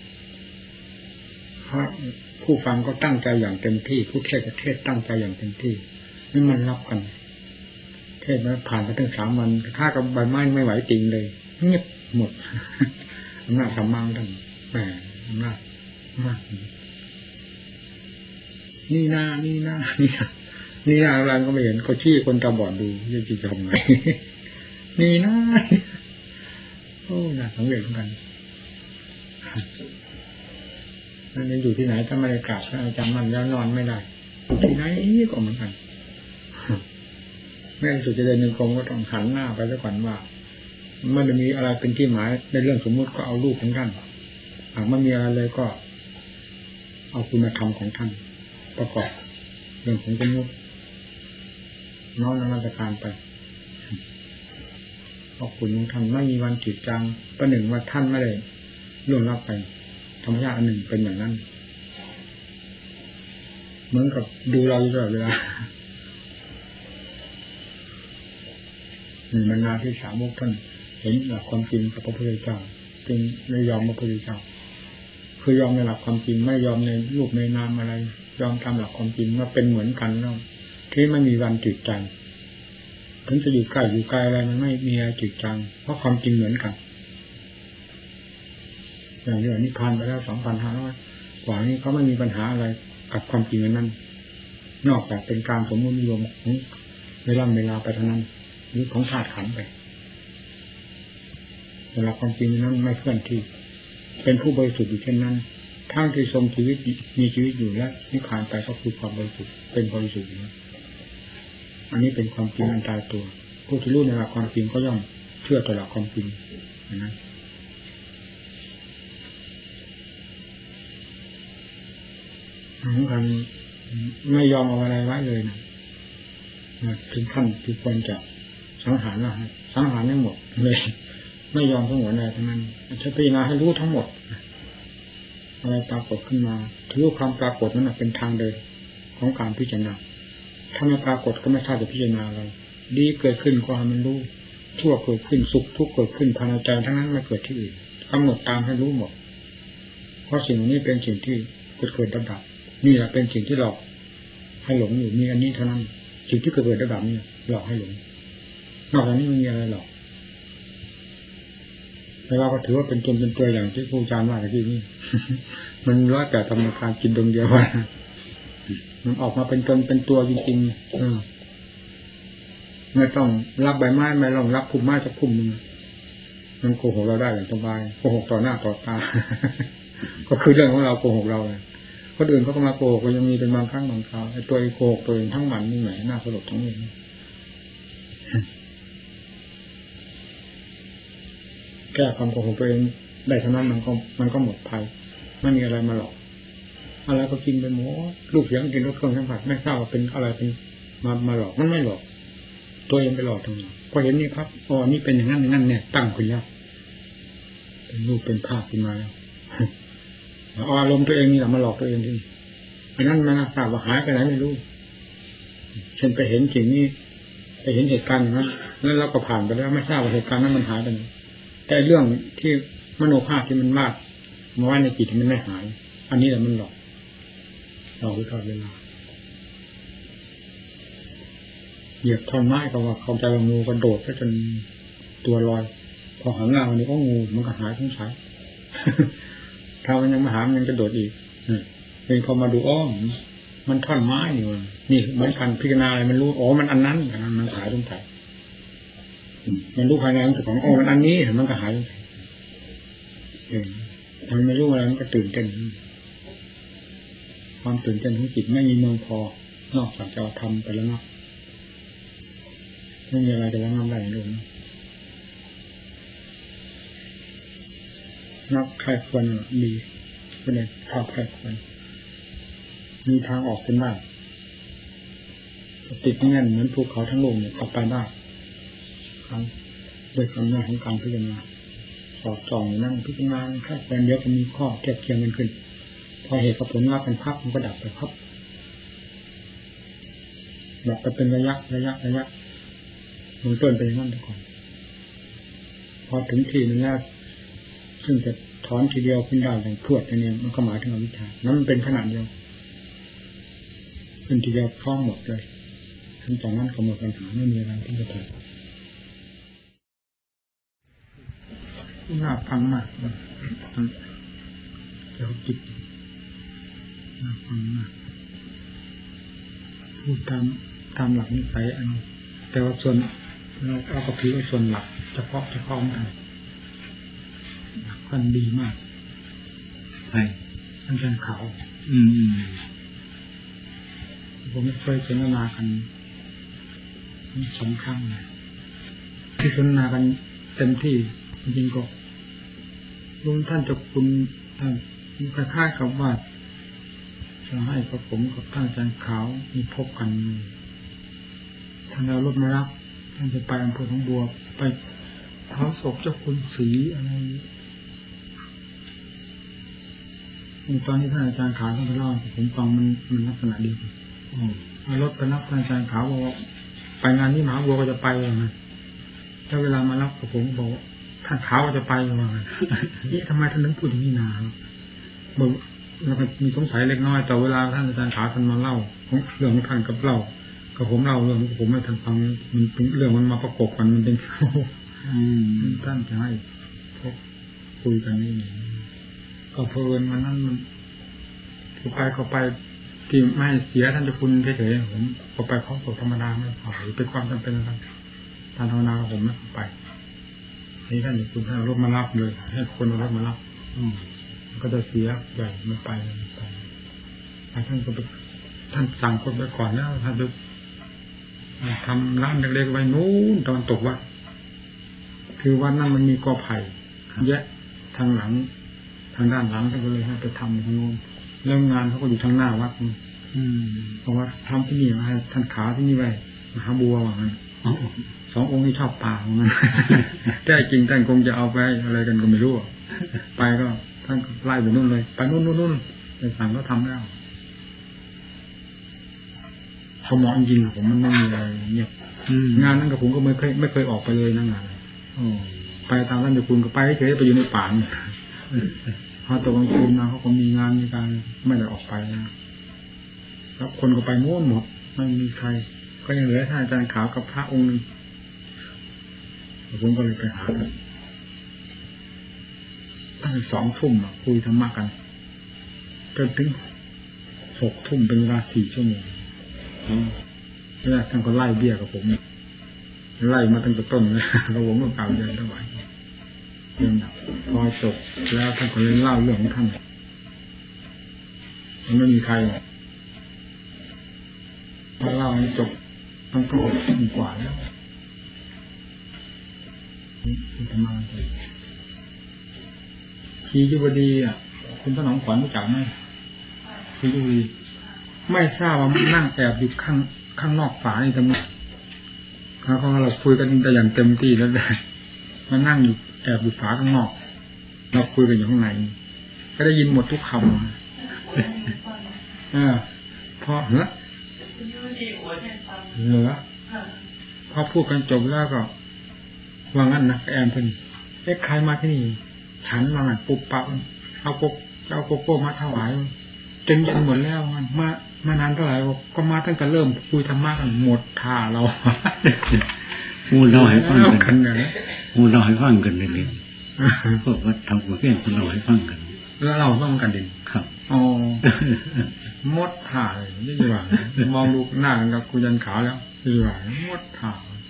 เพราะผู้ฟังก็ตั้งใจอย่างเต็มที่ผู้เทศก็เทศตั้งใจอย่างเต็มที่นี่มันรับกันเทศมาผ่านไปถึง3 วันค่ากับใบไม้ไม่ไหวจริงเลยเงียบหมดอำนาจธรรมะท่านแหมอำนาจมากนี่หน้าอะไรก็ไม่เห็นก็ชี้คนตาบอดดูจะทำไงนี่นะโอ้น่าสังเกตเหมือนกันนั่นอยู่ที่ไหนถ้าไม่ได้กราบพระอาจารย์มันแล้วนอนไม่ได้อยู่ที่ไหนก็เหมือนกันแม่สุดจะเดินหนึ่งคงก็ต้องหันหน้าไปซะก่อนว่าไม่ได้มีอะไรเป็นที่หมายในเรื่องสมมุติก็เอารูปของท่านหากไม่มีอะไรเลยก็เอาคุณธรรมของท่านประกอบเรื่องของสมมุติน้อมนมัสการไปขอบคุณท่านไม่มีวันจืดจางประหนึ่งว่าท่านไม่ได้ล่วงลับไปธรรมชาติอันหนึ่งเป็นอย่างนั้นเหมือนกับดูเราอยู่ตลอดเวลาบรรดาที่สาวกท่านเห็นหลักความจริงกับพระพุทธเจ้าจึงไม่ยอมพระพุทธเจ้าคือยอมในหลักความจริงไม่ยอมในรูปในนามอะไรยอมตามหลักความจริงว่าเป็นเหมือนกันแล้วที่ไม่มีวันจืดจางถึงจะอยู่ใกล้อยู่ไกลอะไรมันไม่มีอะไรจืดจางเพราะความจริงเหมือนกันอย่างนี้นิพพานไปแล้ว 2,500 กว่านี้เขาไม่มีปัญหาอะไรกับความจริงนั้นนอกจากเป็นการสมมตินิยมของเวลาไปเท่านั้นหรือของธาตุขันธ์ไปแต่หลักความจริงนั้นไม่เคลื่อนที่เป็นผู้บริสุทธิ์อยู่เช่นนั้นทั้งที่ทรงชีวิตมีชีวิตอยู่และนิพพานไปก็คือความบริสุทธิ์เป็นบริสุทธิ์นะอันนี้เป็นความจริงอันตายตัวผู้ที่รู้ในหลักความจริงก็ย่อมเชื่อต่อหลักความจริงนะการไม่ยอมเอาอะไรไว้เลยนะถึงขั้นที่ควรจะสังหารให้หมดเลยไม่ยอมทั้งหมดอะไรทั้งนั้นจะพิจารณาให้รู้ทั้งหมดอะไรปรากฏขึ้นมาถือความปรากฏนั้นเป็นทางเดินของการพิจารณาถ้าไม่ปรากฏก็ไม่ทราบจะพิจารณาอะไรดีเกิดขึ้นก็ให้มันรู้ชั่วเกิดขึ้นสุขทุกข์เกิดขึ้นภายในใจทั้งนั้นไม่เกิดที่อื่นกำหนดตามให้รู้หมดเพราะสิ่งนี้เป็นสิ่งที่เกิดดับนี่แหละเป็นสิ่งที่หลอกให้หลงอยู่มีอันนี้เท่านั้นสิ่งที่เกิดดับนี่หลอกให้หลงนอกจากนี้ไม่มีอะไรหรอกแต่เราก็ถือว่าเป็นตนเป็นตัวอย่างที่ครูอาจารย์ว่าที่นี่ มันร้อยแต่ธรรมชาติกินดวงเดียวมันออกมาเป็นตนเป็นตัวจริงๆไม่ต้องรับใบไม้ไม่ต้องรับพุ่มไม้จากพุ่มนึงมันโกหกเราได้อย่างสบายโกหกต่อหน้าต่อตา ก็คือเรื่องของเราโกหกเราเลยคนอื่นเขาก็มาโกหกก็ยังมีเป็นบางครั้งบางคราวไอ้ตัวโกหกตัวเองทั้งวันนี่ไหนน่าสลดทั้งนี้แก้ความโกหกตัวเองได้เท่านั้นมันก็หมดภัยไม่มีอะไรมาหลอกอะไรก็กินไปหมดลูกเสียงกินรสเครื่องสัมผัสไม่ทราบว่าเป็นอะไรเป็นมาหลอกมันไม่หลอกตัวเองไปหลอกตรงนั้นพอเห็นนี่ครับอ๋อนี่เป็นอย่างนั้นอย่างนั้นเนี่ยตั้งขึ้นแล้วเป็นรูปเป็นภาพขึ้นมาแล้วอารมณ์ตัวเองนี่แหละมาหลอกตัวเองที่เพราะนั้นมันทราบว่าหายไปไหนไม่รู้เช่นไปเห็นสิ่งนี้ไปเห็นเหตุการณ์อย่างนั้นแล้วเราก็ผ่านไปแล้วไม่ทราบว่าเหตุการณ์นั้นมันหายไปไหนแต่เรื่องที่มโนภาพที่มันวาดมาว่าในจิตมันไม่หายอันนี้แหละมันหลอกอยู่ตลอดเวลาเหยียบท่อนไม้ก็ว่าเข้าใจว่างูกระโดดก็จนตัวลอยพอหันหน้าวันนี้ก็งูมันก็หายทั้งสายถ้ามันยังมาหามันยังกระโดดอีกเป็นพอมาดูอ้อมมันท่อนไม้อยู่นี่เหมือนกันพิจารณาอะไรมันรู้อ๋อมันอันนั้นมันหายทั้งสายมันรู้ภายในของอ๋อมันอันนี้มันก็หายมันไม่รู้อะไรมันก็ตื่นเต้นความตื่นเต้นของจิตไม่มีเมืองพอนอกจากจะทำไปแล้วนะไม่มีอะไรจะระงับได้เลยนักใครควรดีก็เลยชอบใครควรมีทางออกเป็นได้ติดแน่นเหมือนภูเขาทั้งโลกเนี่ยต่อไปได้ครับโดยความง่ายของการพิจารณาสอบส่องนั่งพิจารณาแค่แค่เดียวก็มีข้อเทียบเทียงกันขึ้นพอเหตุกับผลรับเป็นภาพมันก็ดับไปครับดับไปเป็นระยะเบื้องต้นเป็นนั่นทุกคนพอถึงทีนึงแล้วซึ่งจะถอนทีเดียวขึ้นได้อย่างพรวดอย่างนี้มันก็หมายถึงอวิชชานั้นมันเป็นขนาดเดียวเป็นทีเดียวพร้อมหมดเลยทั้งจากนั้นก็หมดปัญหาไม่มีอะไรที่จะเกิดน่าฟังมากเดี๋ยวจิตน่าฟังมากพูดตามหลักนิสัยอันแต่ว่าส่วนเราเอากระพี้ส่วนหลักเฉพาะของมันมันดีมากใช่มันเป็นเขาผมไม่เคยสนทนากัน2 ครั้งที่สนทนากันเต็มที่จริงๆก็ลุงท่านเจ้าคุณท่านคล้ายๆกับว่าจะให้กับผมกับท่านอาจารย์ขาวมีพบกันท่านเอารถมารับท่านจะไปอำเภอหนองบัวไปเผาศพเจ้าคุณศรีอะไรตอนนี้ท่านอาจารย์ขาวท่านไปเล่าผมฟังมันลักษณะเดียวกันเอารถไปรับท่านอาจารย์ขาวบอกว่าไปงานนี้มหาบัวก็จะไปนะถ้าเวลามารับกับผมบอกท่านขาวจะไปว่านี่ทำไมท่านถึงพูดอย่างนี้นาบอกเรามีสงสัยเล็กน้อยแต่เวลาท่านอาจารย์ขาวท่านมาเล่าเรื่องของท่านกับเรากับผมเล่าเรื่องของผมไม่ทันฟังมันเป็นเรื่องมันมาประกบกันมันเป็นท่านจะให้พบคุยกันนี่ก็เพลินวันนั้นมันเข้าไปที่ไม่เสียท่านจะคุณเฉยๆผมก็ไปเข้าสู่ธรรมดาไม่พอเป็นความจำเป็นอะไรทางธรรมดาผมไม่ไปนี่ท่านจะคุณท่านรถมารับเลยให้คนเอารถมารับก็จะเสียใหญ่ไม่ไปท่านก็ท่านสั่งคนไปก่อนแล้วท่านจะทำร้านเล็กๆไว้นู้นตอนตกว่าคือวันนั้นมันมีกอไผ่แยะทางหลังทางด้านหลังท่านก็เลยให้ไปทำทางโน้นเรื่องงานเขาก็อยู่ทางหน้าวัดเพราะว่าทำที่นี่ให้ท่านขาที่นี่ไว้มหาบัวว่างั้น2 องค์ที่ชอบป่าว่างั้นแต่จริงท่านคงจะเอาไปอะไรกันก็ไม่รู้ไปก็ท่านไล่ไปนู่นเลยไปนู่นไปสั่งก็ทำแล้วพอเหมาะจริงผมมันไม่มีอะไรเงียบงานนั้นกับผมก็ไม่เคยออกไปเลยนั่งงานไปตามท่านเจ้าคุณก็ไปเฉยไปอยู่ในป่าพอตกกลางคืนมาเขาก็มีงานในการไม่ได้ออกไปนะแล้วคนก็ไปม้วนหมดไม่มีใครก็ยังเหลือท่านอาจารย์ขาวกับพระองค์นึงผมก็เลยไปหาท่านตั้งแต่2 ทุ่มคุยธรรมะกันจนถึง6 ทุ่มเป็นเวลา4 ชั่วโมงแล้วท่านก็ไล่เบี้ยกับผมไล่มาตั้งแต่ต้นเลยแล้วผมก็กล่าวเดินถวายเรื่องพอจบแล้วท่านก็เลยเล่าเรื่องของท่านมันไม่มีใครพอเล่าจบต้องก็6 ทุ่มกว่าแล้วที่ทำมาเลยทียุบดีอ่ะคุณถนอมขวัญรู้จักไหมทียุบดีไม่ทราบว่านั่งแอบอยู่ข้างนอกฝานี่ทำไมเราคุยกันแต่อย่างเต็มที่แล้วเลยมานั่งอยู่แอบอยู่ฝาข้างนอกเราคุยกันอยู่ข้างในก็ได้ยินหมดทุกคำพอเหรอพอพูดกันจบแล้วก็ว่างั้นนะแอมเพิ่นใครมาที่นี่ฉันว่างั้นปุ๊บปั๊บเอาโกโก้มาถวายจนเย็นหมดแล้วมานานเท่าไหร่ก็มาตั้งแต่เริ่มคุยธรรมะกันหมดท่าเรามูน้อยฟังกันมูน้อยฟังกันเลยพวกวัดทำหัวเกี้ยนมูน้อยฟังกันแล้วเราฟังกันดิครับอ๋อหมดท่าเลยนี่ดีกว่ามองดูหน้ากับคุยยันขาวแล้วดีกว่าหมดท่า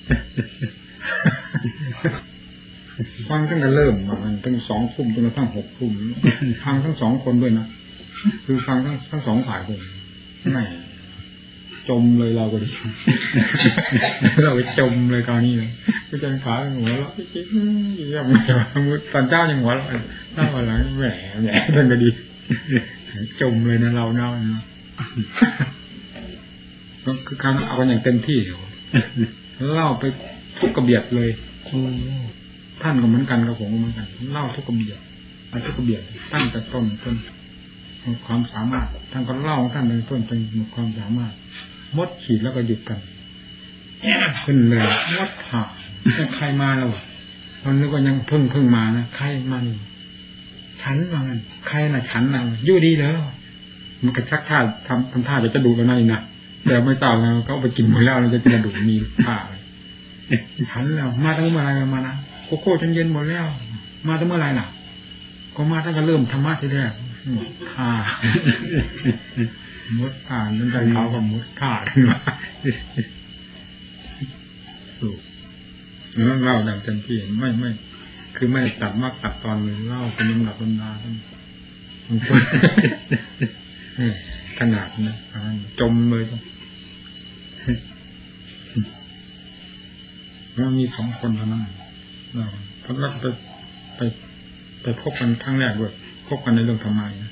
ฟังตั้งแต่เริ่มมันตั้ง2 ทุ่มจนกระทั่ง6 ทุ่มฟังทั้ง2 คนด้วยนะคือฟังทั้ง2 ฝ่ายเลยไม่จมเลยเราก็ดิเราไปจมเลยตอนนี้ก็จังขาหัวเราจริงๆยังไม่ตอนเจ้ายังหัวเราเจ้าหลังแหมท่านก็ดีจมเลยนะเราเนาะก็คือการเอากันอย่างเต็มที่เล่าไปทุกกระเบียดเลยท่านก็เหมือนกันกับผมก็เหมือนกันเล่าทุกกระเบียดทุกกระเบียดตั้งแต่ต้นความสามารถท่านก็เล่าท่านในต้นจนหมดความสามารถมดขีดแล้วก็หยุดกันขึ้นเลยมดผ่าใครมาแล้วตอนนี้ก็ยังเพิ่งมานะใครมานี่ฉันว่างั้นใครน่ะฉันน่ะอยู่ดีแล้วมันกระชักท่าทำท่าจะดูกันนั่นนะแต่ไม่เต่าไงเขาไปกินหมดแล้วเราจะกินกระดูกมีท่าฉันแล้วมาตั้งเมื่อไรมานะโคโค่จนเย็นหมดแล้วมาตั้งเมื่อไรล่ะก็มาตั้งแต่เริ่มธรรมะทีแรกท่ามดท่านั่นใจเขากับมดท่าขึ้นมาสูบแล้วเล่าดังเต็มที่ไม่คือไม่ตัดมากตัดตอนเลยเล่าเป็นลำดับลำดาทั้งคนขนาดนะจมเลยแล้วมี2 คนเท่านั้นเพราะเราไปพบกันครั้งแรกด้วยพบกันในเรื่องธรรมะนะ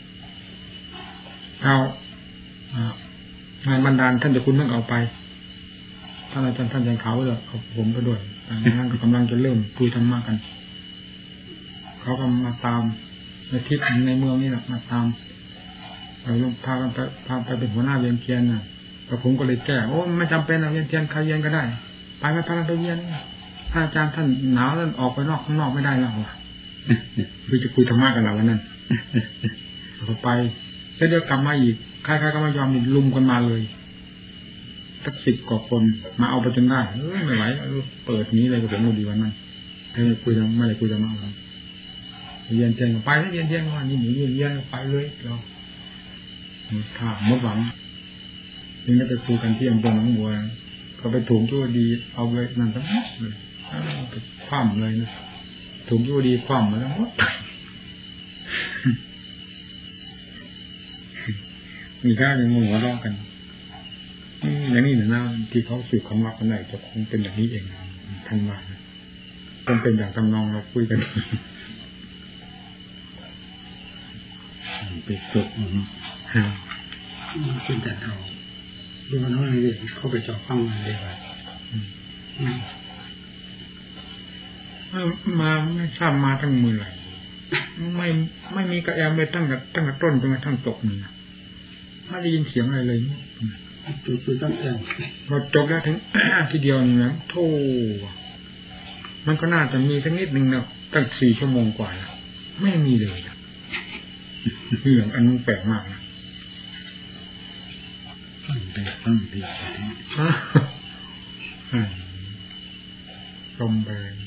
เอางานบรรดาลท่านจะคุณต้องเอาไปท่านอาจารย์ท่านยังเขาเลยเอาผมไปด้วยนั่นก็กำลังจะเริ่มคุยธรรมะกันเขาก็มาตามในทิศในเมืองนี่แหละมาตามเราลงพาไปเป็นหัวหน้าเวียนเทียนนะแต่ผมก็เลยแก้โอ้ไม่จำเป็นเวียนเทียนใครเวียนก็ได้ไปพาไปเวียนถ้าอาจารย์ท่านหนาวแล้วออกไปนอกข้างนอกไม่ได้แล้วคือจะคุยธรรมะกันแล้ววันนั้นเราไปเดี๋ยวกลับมาอีกใครๆก็มายอมลุมกันมาเลยสัก10 กว่าคนมาเอาไปจนได้ไม่ไหวเปิดนี้เลยก็ผมก็ดีวันนั้นไม่คุยไม่ได้คุยธรรมะกันเรียนเทียนไปแล้วเรียนเทียนว่านี่หนีเรียนไปเลยเราถ้ามดหวังนี่ก็ไปคุยกันที่อำเภอหนองบัวก็ไปถุงชั่วดีเอาเลยนั่นทั้งหมดเลยไปคว่ำเลยนะถุงชั่วดีคว่ำมาแล้วหมดมีข้าวยังหัวเราะกันอย่างนี้นะที่เขาสืบคำลับกันไหนจะคงเป็นอย่างนี้เองทันมาต้องเป็นอย่างทำนองเราคุยกันไปสุดขึ้นแต่เขาดูมันว่าอะไรเขาไปจอฟังอะไรแบบมาไม่ทราบมาทั้งมือไหลไม่มีกระแอมเลยตั้งแต่ต้นจนกระทั่งจบนี่ไม่ได้ยินเสียงอะไรเลยคือตั้งแต่พอจบแล้วถึงทีเดียวนี่นะโธ่มันก็น่าจะมีสักนิดนึงนะตั้ง4 ชั่วโมงกว่าแล้วไม่มีเลยเรื่องอันนั้นแปลกมากนะตั้งดีจมไป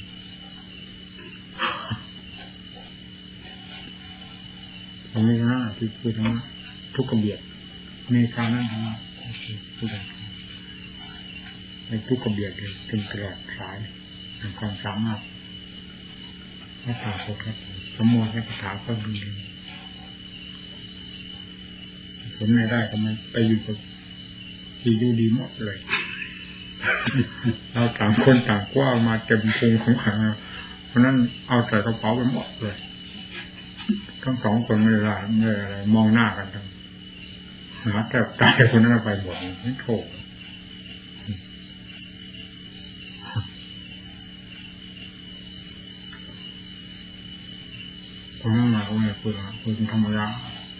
ตรงนี้นะที่คุยทั้งทุกกระเบียดเมฆานั่นทั้งทุกอย่างในทุกกระเบียดเลยจนตลอดสายความสามารถนักข่าวครับสมมตินักข่าวก็ดีผมไม่ได้ก็มันไปอยู่กับที่ดูดีหมดเลยเราต่างคนต่างกว้ามาเต็มพุงของขังเพราะนั้นเอาใส่กระเป๋าไปหมดเลยทั้งสองคนไม่ได้อะไรมองหน้ากันทั้งหาแทบตายคนนั้นไปหมดไม่โถกคนนั้นมาเขาเนี่ยคุยธรรมดา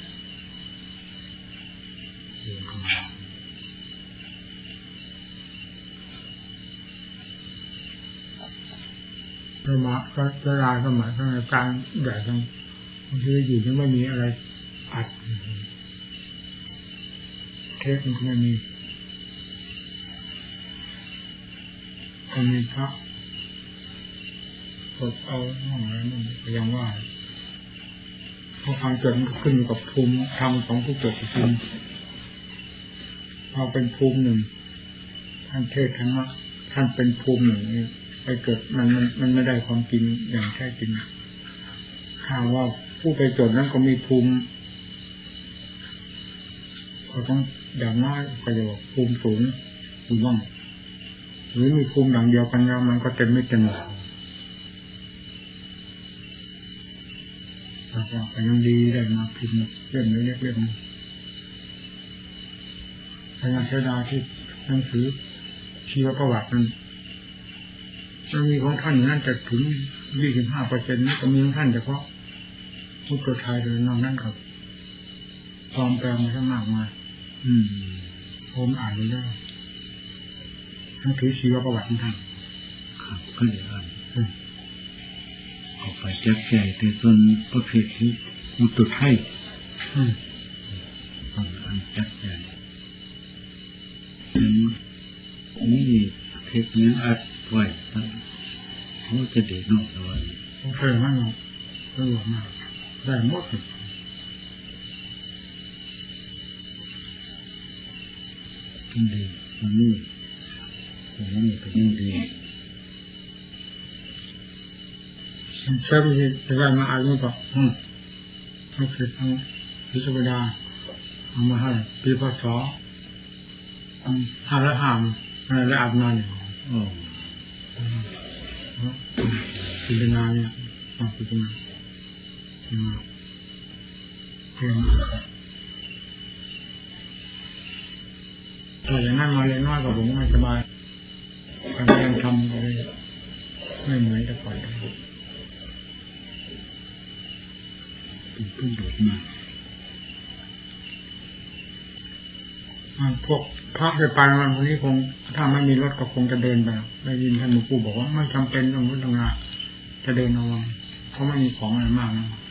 สมัยก็เวลาสมัยทั้งการใหญ่ทั้งบางทีอยู่ยังไม่มีอะไรอัดเทปมันก็ไม่มีคนมีพระกดเอาห้องอะไรนั่นก็ยังว่าพอฟังจนมันก็ขึ้นกับภูมิธรรมของผู้เกิดภูมิเราเป็นภูมิหนึ่งท่านเทศทั้งว่าท่านเป็นภูมิหนึ่งไปเกิดมันไม่ได้ความจริงอย่างแท้จริงข่าวว่าผู้ไปจดนั้นก็มีภูมิก็ต้องอย่างน้อยก็จะบอกภูมิสูงอยู่บ้างหรือมีภูมิอย่างเดียวกันแล้วมันก็เต็มไม่เต็มหรอกแล้วก็ยังดีได้มาพิมพ์เรื่องเล็กๆเรื่องนี้พยานเทดาที่หนังสือชีวประวัตินั้นจะมีของท่านนั่นจะถึง 25% นี่ก็มีของท่านเฉพาะผู้เกิดไทยเลยนอกนั้นครับปลอมแปลงมาทั้งมากมายผมอ่านดูได้หนังสือชีวประวัติของท่านครับก็เดี๋ยวอ่านออกไปแจกแจงแต่ส่วนประเภทที่มุตุไทยอันแจกแจงนี่เทปนี้อัดไว้เขาจะเด็กนอกเลยผมเคยมากสนุกมากได้หมดดีมันนี่เป็นยังดีใช่ไหมจะได้มาอ่านมั้งป่ะทั้งสิบทั้งพิจารณาเอามาให้ปีพศ5 และ5อะไรและอาบน้ำพิจารณาเนี่ยต้องพิจารณาแต่อย่างนั้นมาเลยน้อยกว่าผมไม่สบายการเรียนทำอะไรไม่เหมือนแต่ก่อนเพิ่งโดดมาพวกพระไปวันนี้คงถ้าไม่มีรถก็คงจะเดินไปได้ยินท่านหลวงปู่บอกว่าไม่จำเป็นต้องรถต้องลาจะเดินเอาเพราะไม่มีของอะไรมากนะ